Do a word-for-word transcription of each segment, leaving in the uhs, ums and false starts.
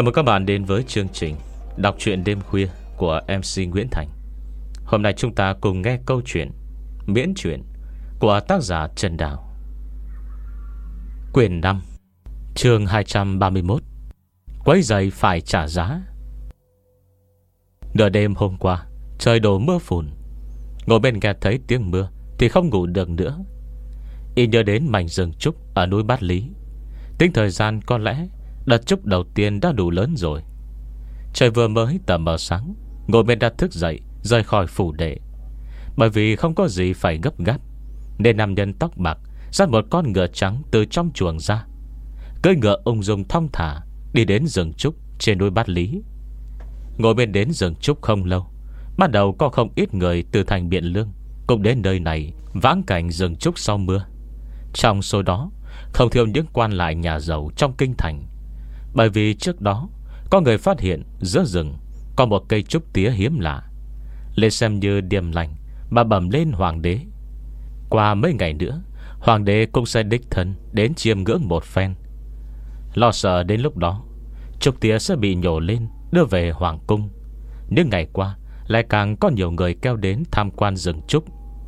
Chào mừng các bạn đến với chương trình Đọc truyện đêm khuya của em xê Nguyễn Thành. Hôm nay chúng ta cùng nghe câu chuyện Miễn truyện của tác giả Trần Đào. Quyển năm, chương hai trăm ba mươi mốt. Quấy giày phải trả giá. Nửa đêm hôm qua, trời đổ mưa phùn. Ngồi bên nghe thấy tiếng mưa thì không ngủ được nữa. Y nhớ đến mảnh rừng trúc ở núi Bát Lý. Tính thời gian có lẽ đợt trúc đầu tiên đã đủ lớn rồi. Trời vừa mới tờ mờ sáng, Ngồi bên đã thức dậy rời khỏi phủ đệ. Bởi vì không có gì phải gấp gáp, nên nam nhân tóc bạc dắt một con ngựa trắng từ trong chuồng ra, cưỡi ngựa ung dung thong thả đi đến rừng trúc trên núi Bát Lý. Ngồi bên đến rừng trúc không lâu, bắt đầu có không ít người từ thành Biện Lương cũng đến nơi này vãng cảnh rừng trúc sau mưa. Trong số đó không thiếu những quan lại nhà giàu trong kinh thành. Bởi vì trước đó có người phát hiện giữa rừng có một cây trúc tía hiếm lạ, lên xem như điềm lành mà bẩm lên hoàng đế. Qua mấy ngày nữa, hoàng đế cũng sẽ đích thân đến chiêm ngưỡng một phen. Lo sợ đến lúc đó trúc tía sẽ bị nhổ lên đưa về hoàng cung. Những ngày qua lại càng có nhiều người kéo đến tham quan rừng trúc.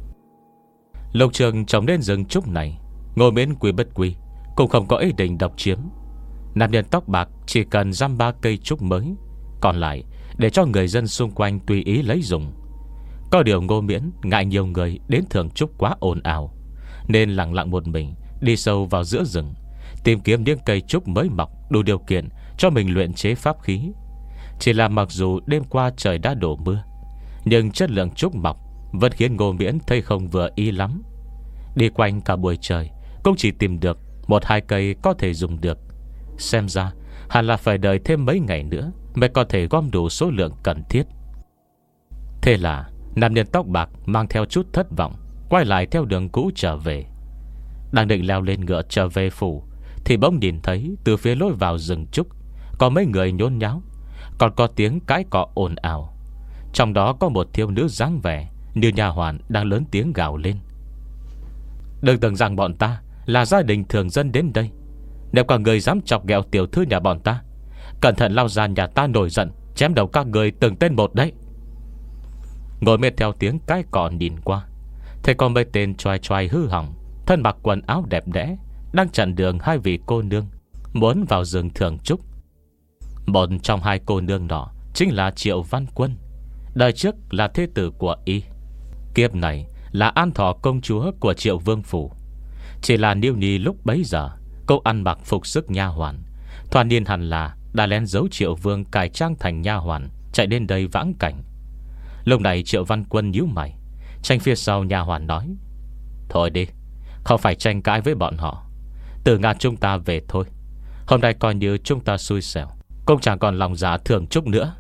Lục trường trồng lên rừng trúc này, Ngô Miễn quy bất quy cũng không có ý định độc chiếm. Nam nhân tóc bạc chỉ cần giam ba cây trúc mới, còn lại để cho người dân xung quanh tùy ý lấy dùng. Có điều Ngô Miễn ngại nhiều người đến thưởng trúc quá ồn ào, nên lặng lặng một mình đi sâu vào giữa rừng, tìm kiếm những cây trúc mới mọc đủ điều kiện cho mình luyện chế pháp khí. Chỉ là mặc dù đêm qua trời đã đổ mưa, nhưng chất lượng trúc mọc vẫn khiến Ngô Miễn thấy không vừa ý lắm. Đi quanh cả buổi trời cũng chỉ tìm được một hai cây có thể dùng được. Xem ra hẳn là phải đợi thêm mấy ngày nữa mới có thể gom đủ số lượng cần thiết. Thế là nam nhân tóc bạc mang theo chút thất vọng quay lại theo đường cũ trở về. Đang định leo lên ngựa trở về phủ, thì bỗng nhìn thấy từ phía lối vào rừng trúc có mấy người nhốn nháo, còn có tiếng cãi cọ ồn ào. Trong đó có một thiếu nữ dáng vẻ như nha hoàn đang lớn tiếng gào lên: "Đừng tưởng rằng bọn ta là gia đình thường dân đến đây. Nếu có người dám chọc ghẹo tiểu thư nhà bọn ta, cẩn thận lao ra nhà ta nổi giận, chém đầu các người từng tên một đấy." Ngồi mệt theo tiếng cái cọ nhìn qua, thấy có mấy tên choai choai hư hỏng, thân mặc quần áo đẹp đẽ, đang chặn đường hai vị cô nương muốn vào rừng thưởng trúc. Một trong hai cô nương nọ chính là Triệu Văn Quân, đời trước là thế tử của y, kiếp này là An Thọ công chúa của Triệu Vương phủ. Chỉ là Niêu Nhi lúc bấy giờ cô ăn mặc phục sức nha hoàn, thoạt nhìn hẳn là đã lén giấu Triệu Vương cải trang thành nha hoàn chạy đến đây vãng cảnh. Lúc này Triệu Văn Quân nhíu mày, tranh phía sau nha hoàn nói: "Thôi đi, không phải tranh cãi với bọn họ, từ ngàn chúng ta về thôi. Hôm nay coi như chúng ta xui xẻo, cũng chẳng còn lòng dạ thưởng trúc nữa."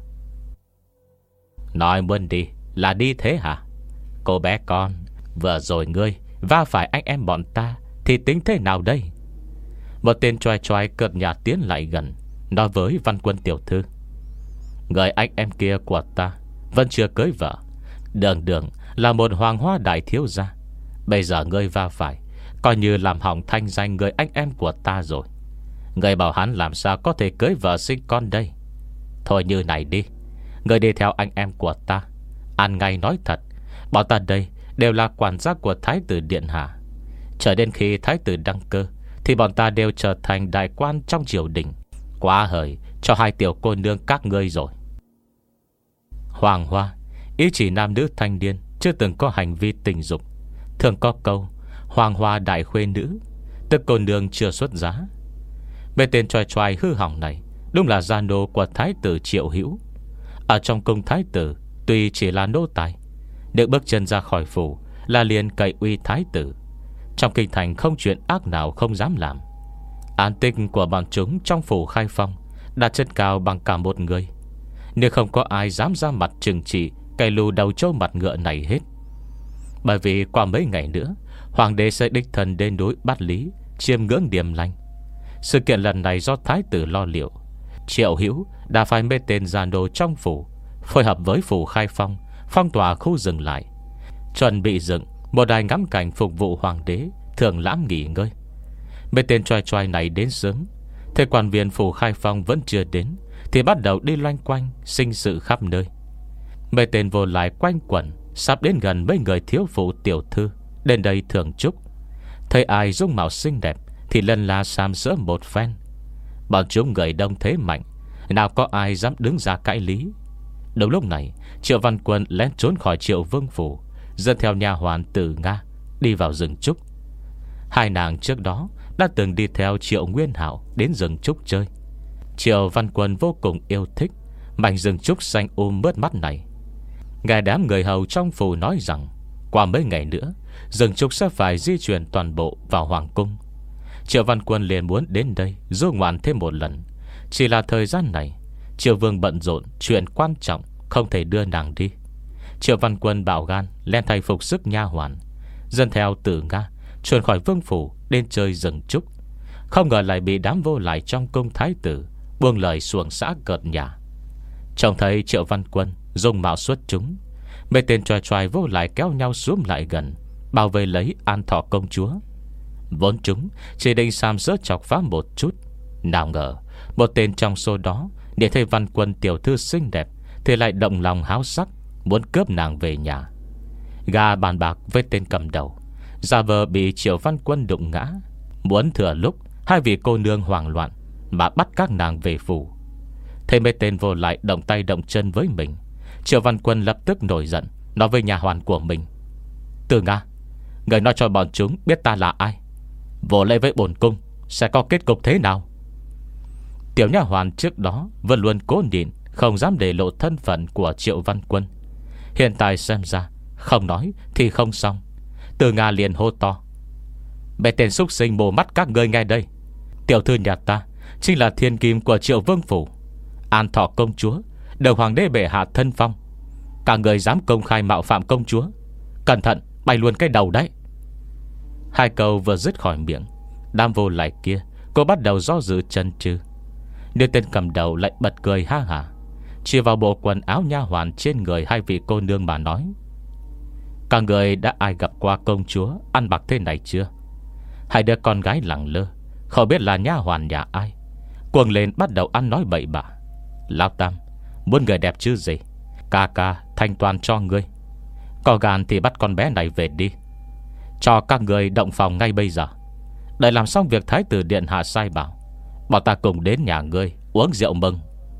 "Nói muốn đi là đi thế hả? Cô bé con, vừa rồi ngươi va phải anh em bọn ta thì tính thế nào đây?" Một tên choai choai cợt nhạt tiến lại gần, nói với Văn Quân tiểu thư: "Người anh em kia của ta vẫn chưa cưới vợ, đường đường là một hoàng hoa đại thiếu gia. Bây giờ ngươi va phải, coi như làm hỏng thanh danh người anh em của ta rồi. Ngươi bảo hắn làm sao có thể cưới vợ sinh con đây? Thôi như này đi, ngươi đi theo anh em của ta, ăn ngay nói thật, bọn ta đây đều là quản gia của Thái tử điện hạ. Chờ đến khi Thái tử đăng cơ thì bọn ta đều trở thành đại quan trong triều đình. Quá hời cho hai tiểu cô nương các ngươi rồi." Hoàng hoa ý chỉ nam nữ thanh niên chưa từng có hành vi tình dục. Thường có câu hoàng hoa đại khuê nữ, tức cô nương chưa xuất giá. Bên tên choai choai hư hỏng này đúng là gia nô của Thái tử Triệu Hữu. Ở trong cung Thái tử tuy chỉ là nô tài, nhưng bước chân ra khỏi phủ là liền cậy uy Thái tử. Trong kinh thành không chuyện ác nào không dám làm. An tinh của bọn chúng trong phủ Khai Phong đặt chân cao bằng cả một người, nhưng không có ai dám ra mặt trừng trị cây lù đầu trâu mặt ngựa này hết. Bởi vì qua mấy ngày nữa hoàng đế sẽ đích thân đến núi Bát Lý chiêm ngưỡng điềm lành. Sự kiện lần này do Thái tử lo liệu, Triệu Hữu đã phải mê tên gia nô trong phủ phối hợp với phủ Khai Phong phong tỏa khu rừng lại, chuẩn bị dựng một đài ngắm cảnh phục vụ hoàng đế thường lãm nghỉ ngơi. Mấy tên choai choai này đến sớm, thế quan viên phủ Khai Phong vẫn chưa đến, thì bắt đầu đi loanh quanh, sinh sự khắp nơi. Mấy tên vô lại quanh quẩn, sắp đến gần mấy người thiếu phụ tiểu thư đến đây thưởng chúc. Thấy ai dung mạo xinh đẹp thì lần la sàm sỡ một phen. Bọn chúng người đông thế mạnh, nào có ai dám đứng ra cãi lý. Đúng lúc này, Triệu Văn Quân lén trốn khỏi Triệu Vương phủ, dẫn theo nha hoàn Từ Nga đi vào rừng trúc. Hai nàng trước đó đã từng đi theo Triệu Nguyên Hạo đến rừng trúc chơi. Triệu Văn Quân vô cùng yêu thích mảnh rừng trúc xanh um mướt mắt này. Nghe đám người hầu trong phủ nói rằng qua mấy ngày nữa rừng trúc sẽ phải di chuyển toàn bộ vào hoàng cung. Triệu Văn Quân liền muốn đến đây du ngoạn thêm một lần. Chỉ là thời gian này Triệu Vương bận rộn chuyện quan trọng, không thể đưa nàng đi. Triệu Văn Quân bảo gan len thay phục sức nha hoàn, dân theo Tử Nga chuồn khỏi vương phủ đến chơi rừng trúc. Không ngờ lại bị đám vô lại trong cung thái tử buông lời xuồng xã cợt nhả. Trông thấy Triệu Văn Quân dung mạo xuất chúng, mấy tên choai choai vô lại kéo nhau xúm lại gần, bảo vệ lấy An Thọ công chúa. Vốn chúng chỉ định xàm sỡ chọc phá một chút, nào ngờ một tên trong số đó để thấy Văn Quân tiểu thư xinh đẹp thì lại động lòng háo sắc, muốn cướp nàng về nhà. Gà bàn bạc với tên cầm đầu, giả vờ bị Triệu Văn Quân đụng ngã, muốn thừa lúc hai vị cô nương hoảng loạn mà bắt các nàng về phủ. Thấy mấy tên vô lại động tay động chân với mình, Triệu Văn Quân lập tức nổi giận, nói với nhà hoàn của mình: Từ Nga, người nói cho bọn chúng biết ta là ai, vô lễ với bổn cung sẽ có kết cục thế nào. Tiểu nha hoàn trước đó vẫn luôn cố nhịn, không dám để lộ thân phận của Triệu Văn Quân. Hiện tại xem ra không nói thì không xong. Từ Nga liền hô to: Mấy tên súc sinh mù mắt các ngươi nghe đây, tiểu thư nhà ta chính là thiên kim của Triệu Vương phủ, An Thọ công chúa, được hoàng đế bệ hạ thân phong. Cả người dám công khai mạo phạm công chúa, cẩn thận bay luôn cái đầu đấy. Hai câu vừa dứt khỏi miệng, đám vô lại kia cô bắt đầu do dự chần chừ. Nhưng tên cầm đầu lại bật cười ha hả, chỉ vào bộ quần áo nha hoàn trên người hai vị cô nương mà nói: Các người đã ai gặp qua công chúa ăn mặc thế này chưa? Hai đứa con gái lẳng lơ, không biết là nha hoàn nhà ai, cuồng lên bắt đầu ăn nói bậy bạ. Lão Tam, muốn người đẹp chứ gì, ca ca thanh toán cho ngươi. Có gan thì bắt con bé này về đi, cho các người động phòng ngay bây giờ. Đợi làm xong việc thái tử điện hạ sai bảo, bọn ta cùng đến nhà ngươi uống rượu mừng.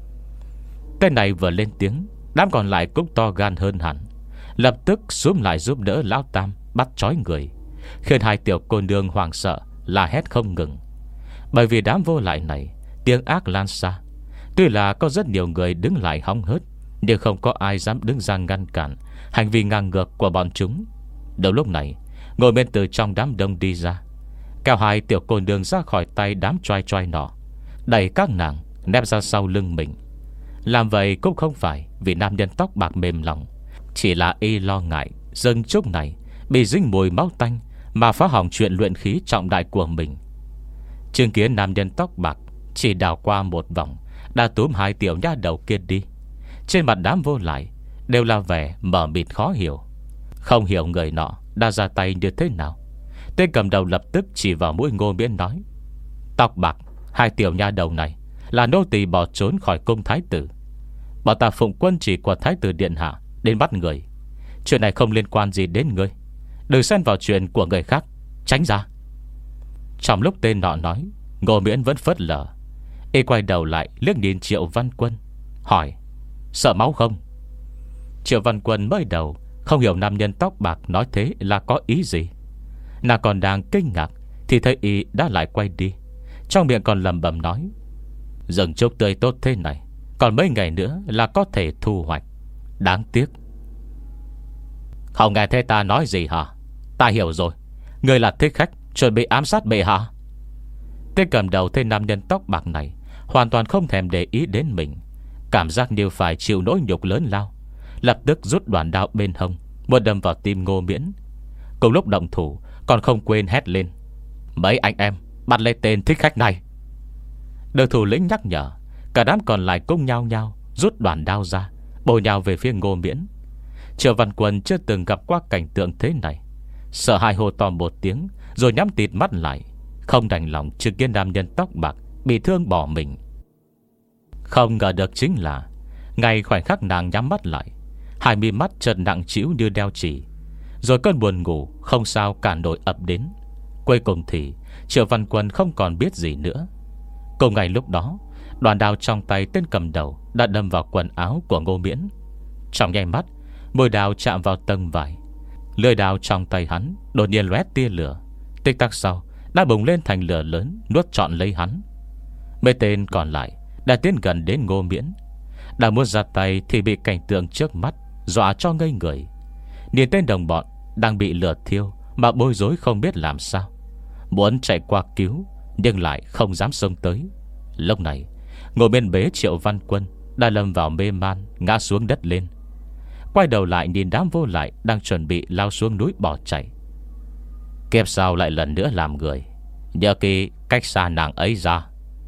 Cái này vừa lên tiếng, đám còn lại cũng to gan hơn hẳn, lập tức xúm lại giúp đỡ Lão Tam bắt trói người, khiến hai tiểu cô nương hoảng sợ la hét không ngừng. Bởi vì đám vô lại này tiếng ác lan xa. Tuy là có rất nhiều người đứng lại hóng hớt, nhưng không có ai dám đứng ra ngăn cản hành vi ngang ngược của bọn chúng. Đầu lúc này, ngồi bên từ trong đám đông đi ra, kéo hai tiểu cô nương ra khỏi tay đám choai choai nọ, đẩy các nàng nép ra sau lưng mình. Làm vậy cũng không phải vì nam nhân tóc bạc mềm lòng, chỉ là y lo ngại rừng trúc này bị dính mùi máu tanh mà phá hỏng chuyện luyện khí trọng đại của mình. Chứng kiến nam nhân tóc bạc chỉ đào qua một vòng đã túm hai tiểu nha đầu kia đi, trên mặt đám vô lại đều là vẻ mờ mịt khó hiểu, không hiểu người nọ đã ra tay như thế nào. Tên cầm đầu lập tức chỉ vào mũi Ngô Miễn nói: Tóc bạc, hai tiểu nha đầu này là nô tỳ bỏ trốn khỏi cung thái tử. Bọn ta phụng quân chỉ của thái tử điện hạ đến bắt người. Chuyện này không liên quan gì đến ngươi, đừng xen vào chuyện của người khác, tránh ra. Trong lúc tên nọ nói, Ngô Miễn vẫn phớt lờ. Y quay đầu lại liếc nhìn Triệu Văn Quân, hỏi: Sợ máu không? Triệu Văn Quân mới đầu không hiểu nam nhân tóc bạc nói thế là có ý gì. Nàng còn đang kinh ngạc thì thấy y đã lại quay đi, trong miệng còn lẩm bẩm nói: Rừng trúc tươi tốt thế này, còn mấy ngày nữa là có thể thu hoạch. Đáng tiếc. Không nghe thấy ta nói gì hả? Ta hiểu rồi, người là thích khách chuẩn bị ám sát bệ hạ. Tên cầm đầu tên nam nhân tóc bạc này hoàn toàn không thèm để ý đến mình, cảm giác như phải chịu nỗi nhục lớn lao, lập tức rút đoạn đao bên hông muốn đâm vào tim Ngô Miễn. Cùng lúc động thủ còn không quên hét lên: Mấy anh em bắt lấy tên thích khách này. Được thủ lĩnh nhắc nhở, cả đám còn lại cũng nhao nhao rút đoạn đao ra, bổ nhào về phía Ngô Miễn. Triệu Văn Quân chưa từng gặp qua cảnh tượng thế này, sợ hãi hô to một tiếng, rồi nhắm tịt mắt lại, không đành lòng chứng kiến nam nhân tóc bạc bị thương bỏ mình. Không ngờ được chính là ngay khoảnh khắc nàng nhắm mắt lại, hai mi mắt chợt nặng trĩu như đeo chỉ. Rồi cơn buồn ngủ không sao cản nổi ập đến. Cuối cùng thì Triệu Văn Quân không còn biết gì nữa. Cùng ngày lúc đó, đoàn đao trong tay tên cầm đầu đã đâm vào quần áo của Ngô Miễn. Trong nháy mắt, môi đao chạm vào tầng vải. Lưỡi đao trong tay hắn đột nhiên lóe tia lửa. Tích tắc sau đã bùng lên thành lửa lớn, nuốt trọn lấy hắn. Mấy tên còn lại đã tiến gần đến Ngô Miễn. Đang muốn ra tay thì bị cảnh tượng trước mắt dọa cho ngây người. Nhìn tên đồng bọn đang bị lửa thiêu mà bối rối không biết làm sao, muốn chạy qua cứu nhưng lại không dám xông tới. Lúc này ngồi bên bế Triệu Văn Quân đã lâm vào mê man, ngã xuống đất lên. Quay đầu lại nhìn đám vô lại đang chuẩn bị lao xuống núi bỏ chạy. Kiếp sau lại lần nữa làm người, nhớ kỹ cách xa nàng ấy ra.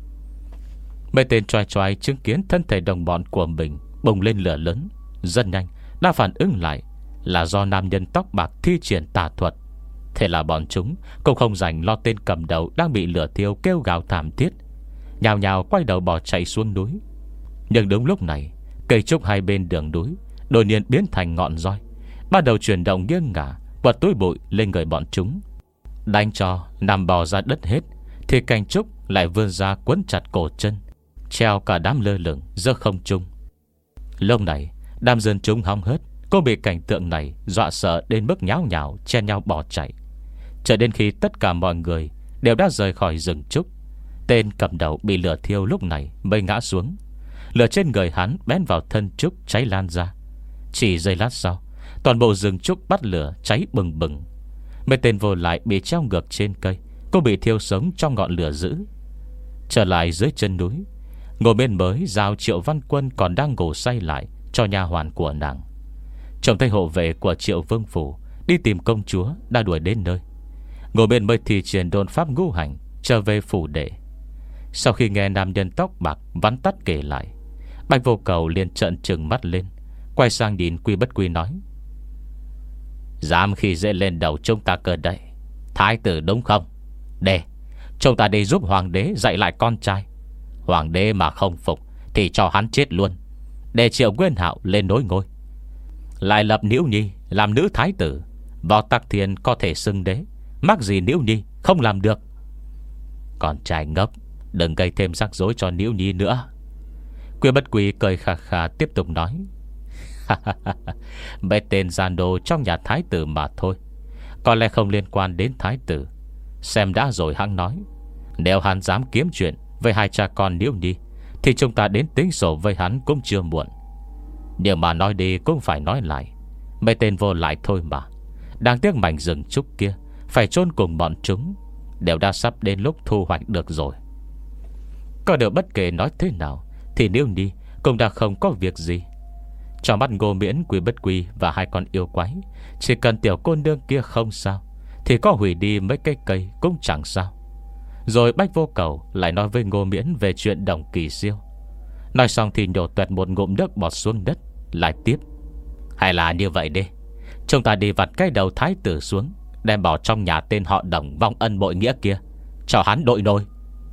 Mấy tên choai choai chứng kiến thân thể đồng bọn của mình bùng lên lửa lớn, rất nhanh đã phản ứng lại là do nam nhân tóc bạc thi triển tà thuật. Thế là bọn chúng cũng không dành lo tên cầm đầu đang bị lửa thiêu kêu gào thảm thiết, nhào nhào quay đầu bỏ chạy xuống núi. Nhưng đúng lúc này, cây trúc hai bên đường núi đột nhiên biến thành ngọn roi, bắt đầu chuyển động nghiêng ngả, quật túi bụi lên người bọn chúng. Đánh cho nằm bò ra đất hết, thì cành trúc lại vươn ra quấn chặt cổ chân, treo cả đám lơ lửng giữa không trung. Lúc này đám dân chúng hóng hớt cô bị cảnh tượng này dọa sợ đến mức nháo nhào chen nhau bỏ chạy. Cho đến khi tất cả mọi người đều đã rời khỏi rừng trúc, tên cầm đầu bị lửa thiêu lúc này mới ngã xuống. Lửa trên người hắn bén vào thân trúc cháy lan ra. Chỉ giây lát sau, toàn bộ rừng trúc bắt lửa cháy bừng bừng. Mấy tên vô lại bị treo ngược trên cây, cô bị thiêu sống trong ngọn lửa dữ. Trở lại dưới chân núi, ngồi bên mới giao Triệu Văn Quân còn đang ngủ say lại cho nha hoàn của nàng. Trông thấy hộ vệ của Triệu Vương Phủ đi tìm công chúa đã đuổi đến nơi. Ngồi bên mới thì triển đồn pháp ngũ hành trở về phủ đệ. Sau khi nghe nam nhân tóc bạc vắn tắt kể lại, Bạch Vô Cầu liền trợn trừng mắt lên, quay sang nhìn Quy Bất Quy nói: dám khi dễ lên đầu chúng ta cơ đây, thái tử đúng không? Để chúng ta đi giúp hoàng đế dạy lại con trai. Hoàng đế mà không phục thì cho hắn chết luôn, để Triệu Nguyên Hạo lên nối ngôi. Lại lập Niễu Nhi làm nữ thái tử, Võ Tắc Thiên có thể xưng đế, mắc gì Niễu Nhi không làm được. Con trai ngốc, đừng gây thêm rắc rối cho Niễu Nhi nữa. Quy Bất Quy cười khà khà tiếp tục nói: mấy tên gian đồ trong nhà thái tử mà thôi, có lẽ không liên quan đến thái tử. Xem đã rồi hắn nói, nếu hắn dám kiếm chuyện với hai cha con Niễu Nhi thì chúng ta đến tính sổ với hắn cũng chưa muộn. Nhưng mà nói đi cũng phải nói lại, mấy tên vô lại thôi mà. Đáng tiếc mảnh rừng trúc kia phải chôn cùng bọn chúng, đều đã sắp đến lúc thu hoạch được rồi. Có điều bất kể nói thế nào thì Niễu Nhi cũng đã không có việc gì. Trong mắt Ngô Miễn, Quy Bất Quy và hai con yêu quái, chỉ cần tiểu cô nương kia không sao thì có hủy đi mấy cây cây cũng chẳng sao. Rồi Bách Vô Cầu lại nói với Ngô Miễn về chuyện Đồng Kỳ Siêu. Nói xong thì nhổ tuẹt một ngụm nước bọt xuống đất, lại tiếp: hay là như vậy đi, chúng ta đi vặt cái đầu thái tử xuống, đem bỏ trong nhà tên họ Đồng vong ân bội nghĩa kia, cho hắn đội nôi.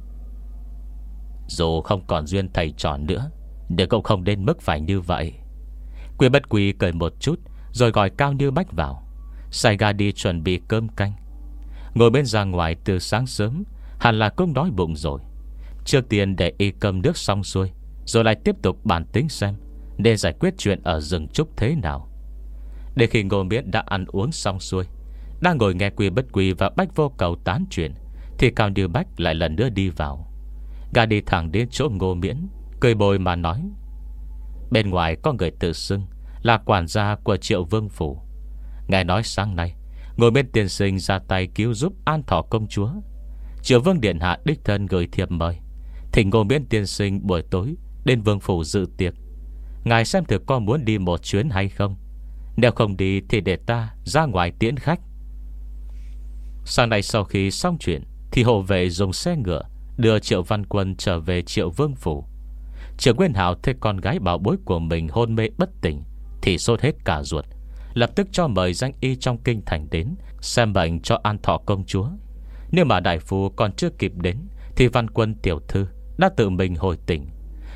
Dù không còn duyên thầy trò nữa, nhưng cũng không đến mức phải như vậy. Quy Bất Quy cười một chút, rồi gọi Cao Như Bách vào, sai ga đi chuẩn bị cơm canh. Ngồi bên ra ngoài từ sáng sớm, hẳn là cũng đói bụng rồi. Trước tiên để y cơm nước xong xuôi, rồi lại tiếp tục bàn tính xem nên giải quyết chuyện ở rừng trúc thế nào. Để khi Ngô Miễn đã ăn uống xong xuôi, đang ngồi nghe Quy Bất Quy và Bách Vô Cầu tán chuyện, thì Cao Như Bách lại lần nữa đi vào. Gã đi thẳng đến chỗ Ngô Miễn, cười bồi mà nói: bên ngoài có người tự xưng là quản gia của Triệu Vương Phủ. Ngài nói sáng nay Ngồi bên tiên sinh ra tay cứu giúp An Thọ công chúa. Triệu Vương điện hạ đích thân gửi thiệp mời, thỉnh Ngô Miễn tiên sinh buổi tối đến Vương Phủ dự tiệc. Ngài xem thử có muốn đi một chuyến hay không. Nếu không đi thì để ta ra ngoài tiễn khách. Sáng nay sau khi xong chuyện thì hộ vệ dùng xe ngựa đưa Triệu Văn Quân trở về Triệu Vương Phủ. Triệu Nguyên Hạo thấy con gái bảo bối của mình hôn mê bất tỉnh thì sốt hết cả ruột, lập tức cho mời danh y trong kinh thành đến xem bệnh cho An Thọ công chúa. Nhưng mà đại phu còn chưa kịp đến thì Văn Quân tiểu thư đã tự mình hồi tỉnh.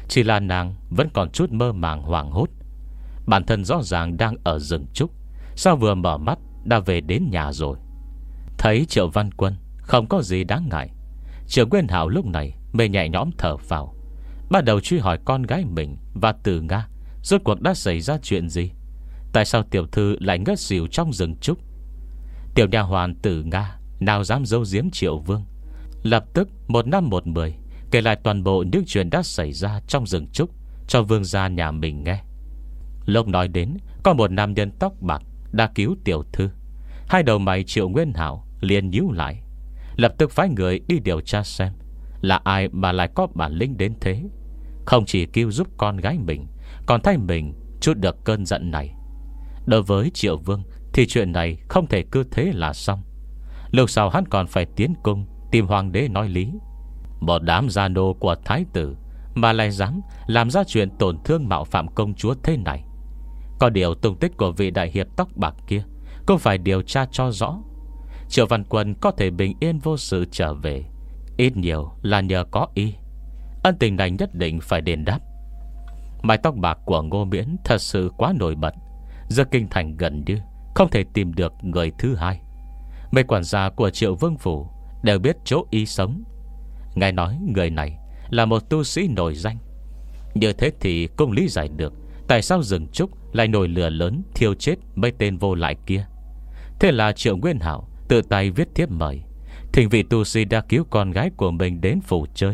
Chỉ là nàng vẫn còn chút mơ màng hoảng hốt. Bản thân rõ ràng đang ở rừng trúc, sao vừa mở mắt đã về đến nhà rồi. Thấy Triệu Văn Quân không có gì đáng ngại, Triệu Nguyên Hạo lúc này mới nhẹ nhõm thở phào, bắt đầu truy hỏi con gái mình và Từ Nga rốt cuộc đã xảy ra chuyện gì. Tại sao tiểu thư lại ngất xỉu trong rừng trúc? Tiểu nha hoàn Từ Nga nào dám giấu giếm Triệu Vương, lập tức một năm một mười kể lại toàn bộ những chuyện đã xảy ra trong rừng trúc cho vương gia nhà mình nghe. Lúc nói đến có một nam nhân tóc bạc đã cứu tiểu thư, hai đầu mày Triệu Nguyên Hạo liền nhíu lại, lập tức phái người đi điều tra xem là ai mà lại có bản lĩnh đến thế, không chỉ cứu giúp con gái mình, còn thay mình chút được cơn giận này. Đối với Triệu Vương thì chuyện này không thể cứ thế là xong. Lúc sau hắn còn phải tiến cung tìm hoàng đế nói lý. Một đám gia nô của thái tử mà lại dám làm ra chuyện tổn thương mạo phạm công chúa thế này. Có điều tung tích của vị đại hiệp tóc bạc kia cũng phải điều tra cho rõ. Triệu Văn Quân có thể bình yên vô sự trở về, ít nhiều là nhờ có y. Ân tình này nhất định phải đền đáp. Mái tóc bạc của Ngô Miễn thật sự quá nổi bật, giờ kinh thành gần như không thể tìm được người thứ hai. Mấy quản gia của Triệu Vương phủ đều biết chỗ y sống. Nghe nói người này là một tu sĩ nổi danh. Như thế thì cũng lý giải được tại sao rừng trúc lại nổi lửa lớn thiêu chết mấy tên vô lại kia. Thế là Triệu Nguyên Hạo tự tay viết thiếp mời, thỉnh vị tu sĩ đã cứu con gái của mình đến phủ chơi,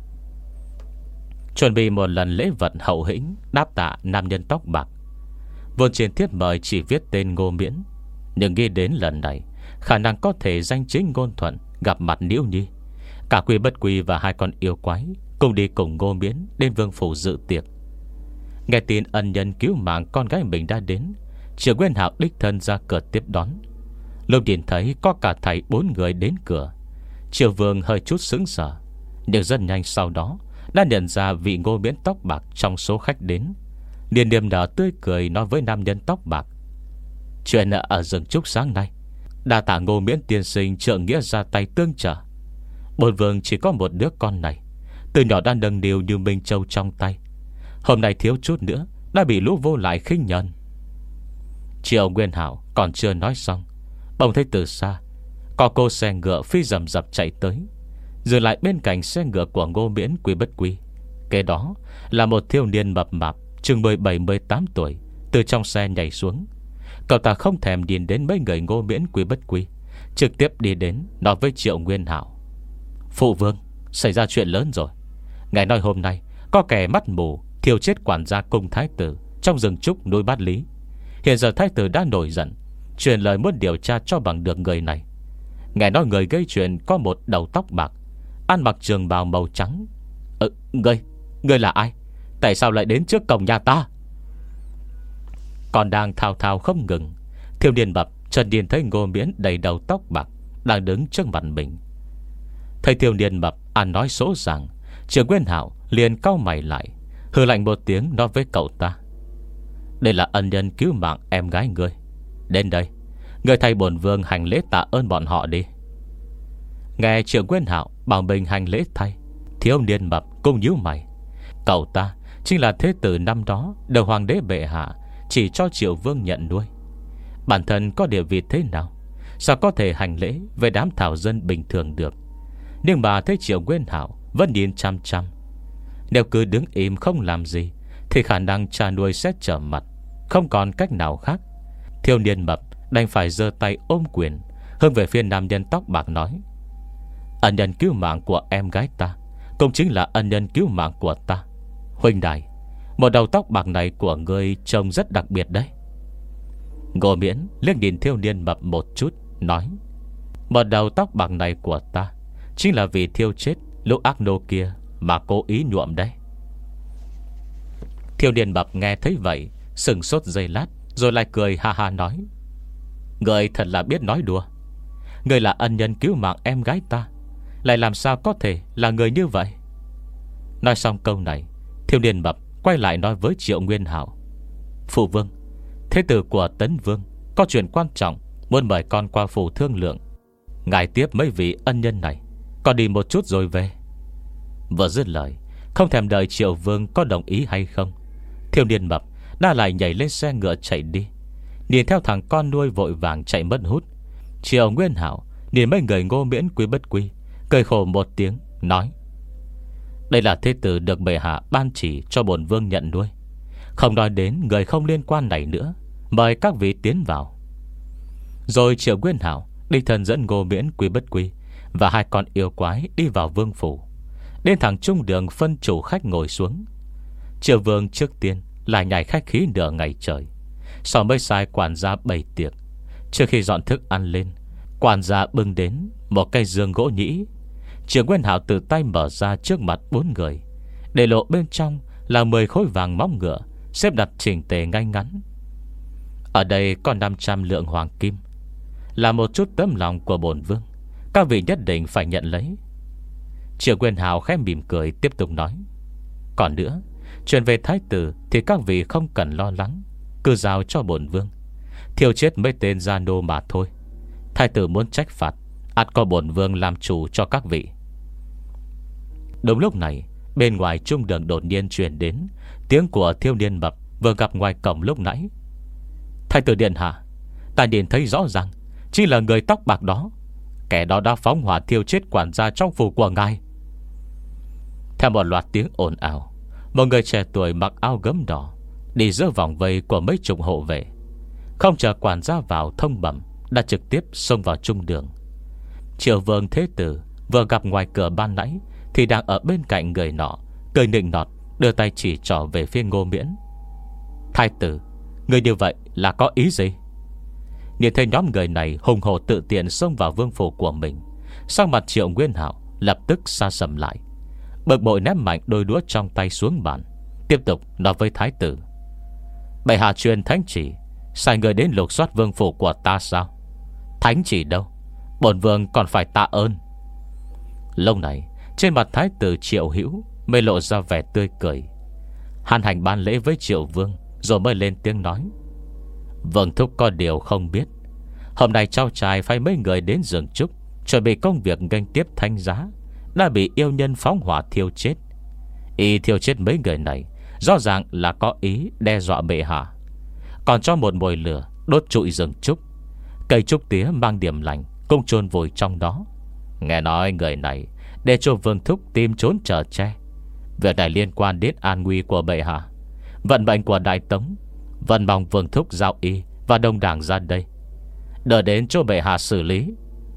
chuẩn bị một lần lễ vật hậu hĩnh đáp tạ nam nhân tóc bạc. Vốn trên thiếp mời chỉ viết tên Ngô Miễn, nhưng nghĩ đến lần này khả năng có thể danh chính ngôn thuận gặp mặt Liễu Nhi, cả Quy Bất Quy và hai con yêu quái cùng đi cùng Ngô Miễn đến vương phủ dự tiệc. Nghe tin ân nhân cứu mạng con gái mình đã đến, Triệu Nguyên Hạo đích thân ra cửa tiếp đón. Lúc nhìn thấy có cả thầy bốn người đến cửa, Triệu Vương hơi chút sững sờ, nhưng rất nhanh sau đó đã nhận ra vị Ngô Miễn tóc bạc trong số khách đến, liền niềm nở tươi cười nói với nam nhân tóc bạc: chuyện ở rừng trúc sáng nay, đa tạ Ngô Miễn tiên sinh trượng nghĩa ra tay tương trợ. Bổn vương chỉ có một đứa con này, từ nhỏ đã nâng niu như Minh Châu trong tay, hôm nay thiếu chút nữa đã bị lũ vô lại khinh nhẫn. Triệu Nguyên Hạo còn chưa nói xong, bỗng thấy từ xa có cô xe ngựa phi rầm rập chạy tới, dừng lại bên cạnh xe ngựa của Ngô Miễn Quy Bất Quy. Kế đó là một thiếu niên mập mạp chừng mười bảy mười tám tuổi từ trong xe nhảy xuống. Cậu ta không thèm nhìn đến mấy người Ngô Miễn Quy Bất Quy, trực tiếp đi đến nói với Triệu Nguyên Hạo: phụ vương, xảy ra chuyện lớn rồi. Ngài nói hôm nay có kẻ mắt mù thiêu chết quản gia cung thái tử trong rừng trúc núi Bát Lý. Hiện giờ thái tử đã nổi giận, truyền lời muốn điều tra cho bằng được người này. Ngài nói người gây chuyện có một đầu tóc bạc, ăn mặc trường bào màu trắng. Ừ, ngươi, ngươi là ai? Tại sao lại đến trước cổng nhà ta? Còn đang thao thao không ngừng, thiếu niên mập chợt nhìn thấy Ngô Miễn đầy đầu tóc bạc đang đứng trước mặt mình. Thấy thiếu niên mập ăn nói sỗ sàng, Triệu Nguyên Hạo liền cau mày lại, hừ lạnh một tiếng nói với cậu ta: đây là ân nhân cứu mạng em gái ngươi. Đến đây, ngươi thay bổn vương hành lễ tạ ơn bọn họ đi. Nghe Triệu Nguyên Hạo bảo mình hành lễ thay, thiếu niên mập cũng nhíu mày. Cậu ta chính là thế tử năm đó được hoàng đế bệ hạ chỉ cho Triệu Vương nhận nuôi. Bản thân có địa vị thế nào, sao có thể hành lễ với đám thảo dân bình thường được? Nhưng mà thấy Triệu Nguyên Hạo vẫn nhìn chăm chăm, nếu cứ đứng im không làm gì thì khả năng cha nuôi sẽ trở mặt, không còn cách nào khác. Thiếu niên mập đành phải giơ tay ôm quyền, hướng về phía nam nhân tóc bạc nói: ân nhân cứu mạng của em gái ta cũng chính là ân nhân cứu mạng của ta. Huynh đài, một đầu tóc bạc này của ngươi trông rất đặc biệt đấy. Ngô Miễn liếc nhìn thiếu niên mập một chút, nói: một đầu tóc bạc này của ta chính là vì thiêu chết lũ ác nô kia mà cố ý nhuộm đấy. Thiếu niên mập nghe thấy vậy sừng sốt giây lát, rồi lại cười ha ha nói: ngươi thật là biết nói đùa. Ngươi là ân nhân cứu mạng em gái ta, lại làm sao có thể là người như vậy? Nói xong câu này, thiếu niên mập quay lại nói với Triệu Nguyên Hạo: phụ vương, thế tử của Tấn Vương có chuyện quan trọng muốn mời con qua phủ thương lượng. Ngài tiếp mấy vị ân nhân này, con đi một chút rồi về. Vừa dứt lời, Không thèm đợi Triệu Vương có đồng ý hay không, thiếu niên mập đã lại nhảy lên xe ngựa chạy đi. Nhìn theo thằng con nuôi vội vàng chạy mất hút. Triệu Nguyên Hạo nhìn mấy người Ngô Miễn Quý Bất Quy, cười khổ một tiếng nói: đây là thế tử được bệ hạ ban chỉ cho bổn vương nhận nuôi. Không nói đến người không liên quan này nữa, mời các vị tiến vào. Rồi Triệu Nguyên Hạo đi thân dẫn Ngô Miễn Quý Bất Quy và hai con yêu quái đi vào vương phủ. Đến thẳng trung đường phân chủ khách ngồi xuống. Triệu Vương trước tiên lại nhảy khách khí nửa ngày trời, sau mới sai quản gia bày tiệc. Trước khi dọn thức ăn lên, quản gia bưng đến một cây giường gỗ nhĩ. Triệu Nguyên Hạo từ tay mở ra trước mặt bốn người, để lộ bên trong là mười khối vàng móng ngựa xếp đặt chỉnh tề ngay ngắn. Ở đây có năm trăm lượng hoàng kim, là một chút tấm lòng của bổn vương, các vị nhất định phải nhận lấy. Triệu Nguyên Hạo khẽ mỉm cười tiếp tục nói: còn nữa, chuyện về thái tử thì các vị không cần lo lắng, cứ giao cho bổn vương. Thiêu chết mấy tên gia nô mà thôi. Thái tử muốn trách phạt, ắt có bổn vương làm chủ cho các vị. Đúng lúc này, bên ngoài trung đường đột nhiên truyền đến tiếng của thiếu niên mập vừa gặp ngoài cổng lúc nãy. Thái tử điện hạ, ta nhìn thấy rõ ràng chỉ là người tóc bạc đó. Kẻ đó đã phóng hỏa thiêu chết quản gia trong phủ của ngài. Theo một loạt tiếng ồn ào, một người trẻ tuổi mặc áo gấm đỏ đi giữa vòng vây của mấy chục hộ vệ. Không chờ quản gia vào thông bẩm, đã trực tiếp xông vào trung đường. Triệu Vương thế tử vừa gặp ngoài cửa ban nãy thì đang ở bên cạnh người nọ, cười nịnh nọt, đưa tay chỉ trỏ về phía Ngô Miễn. Thái tử, người như vậy là có ý gì? Nhìn thấy nhóm người này hùng hổ tự tiện xông vào vương phủ của mình, sắc mặt Triệu Nguyên Hạo lập tức sa sầm lại, bực bội ném mạnh đôi đũa trong tay xuống bàn, tiếp tục nói với thái tử: bệ hạ truyền thánh chỉ sai người đến lục soát vương phủ của ta sao? Thánh chỉ đâu, bổn vương còn phải tạ ơn. Lúc này trên mặt thái tử Triệu Hữu mới lộ ra vẻ tươi cười. Hắn hành ban lễ với Triệu Vương, rồi mới lên tiếng nói: Vương thúc có điều không biết, hôm nay cháu trai phải mấy người đến giường trúc chuẩn bị công việc nghênh tiếp thánh giá đã bị yêu nhân phóng hỏa thiêu chết. Y thiêu chết mấy người này rõ ràng là có ý đe dọa bệ hạ, còn cho một mồi lửa đốt trụi rừng trúc. Cây trúc tía mang điểm lành cũng chôn vùi trong đó. Nghe nói người này để cho Vương thúc tìm trốn trở che. Việc này liên quan đến an nguy của bệ hạ, vận mệnh của Đại Tống. Vẫn mong Vương thúc giao y và đông đảng ra đây, đợi đến cho bệ hạ xử lý.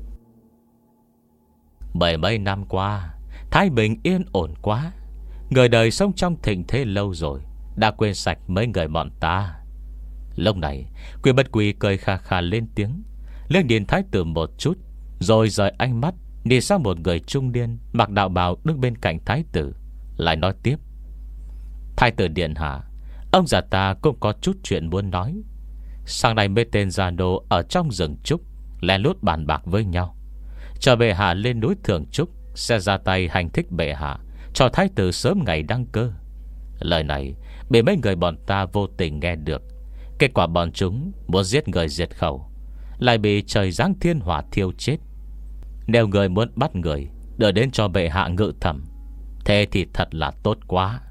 Bảy mấy năm qua thái bình yên ổn quá, người đời sống trong thịnh thế lâu rồi, đã quên sạch mấy người bọn ta. Lúc này Quý Bất Quy cười khà khà lên tiếng, liếc nhìn thái tử một chút, rồi rời ánh mắt nhìn sang một người trung niên mặc đạo bào đứng bên cạnh thái tử, lại nói tiếp: Thái tử điện hạ, ông già ta cũng có chút chuyện muốn nói. Sáng nay mấy tên gia nô ở trong rừng trúc lén lút bàn bạc với nhau, chờ bệ hạ lên núi Thượng Trúc sẽ ra tay hành thích bệ hạ, cho thái tử sớm ngày đăng cơ. Lời này bị mấy người bọn ta vô tình nghe được. Kết quả bọn chúng muốn giết người diệt khẩu, lại bị trời giáng thiên hỏa thiêu chết. Nếu người muốn bắt người, đợi đến cho bệ hạ ngự thẩm, thế thì thật là tốt quá.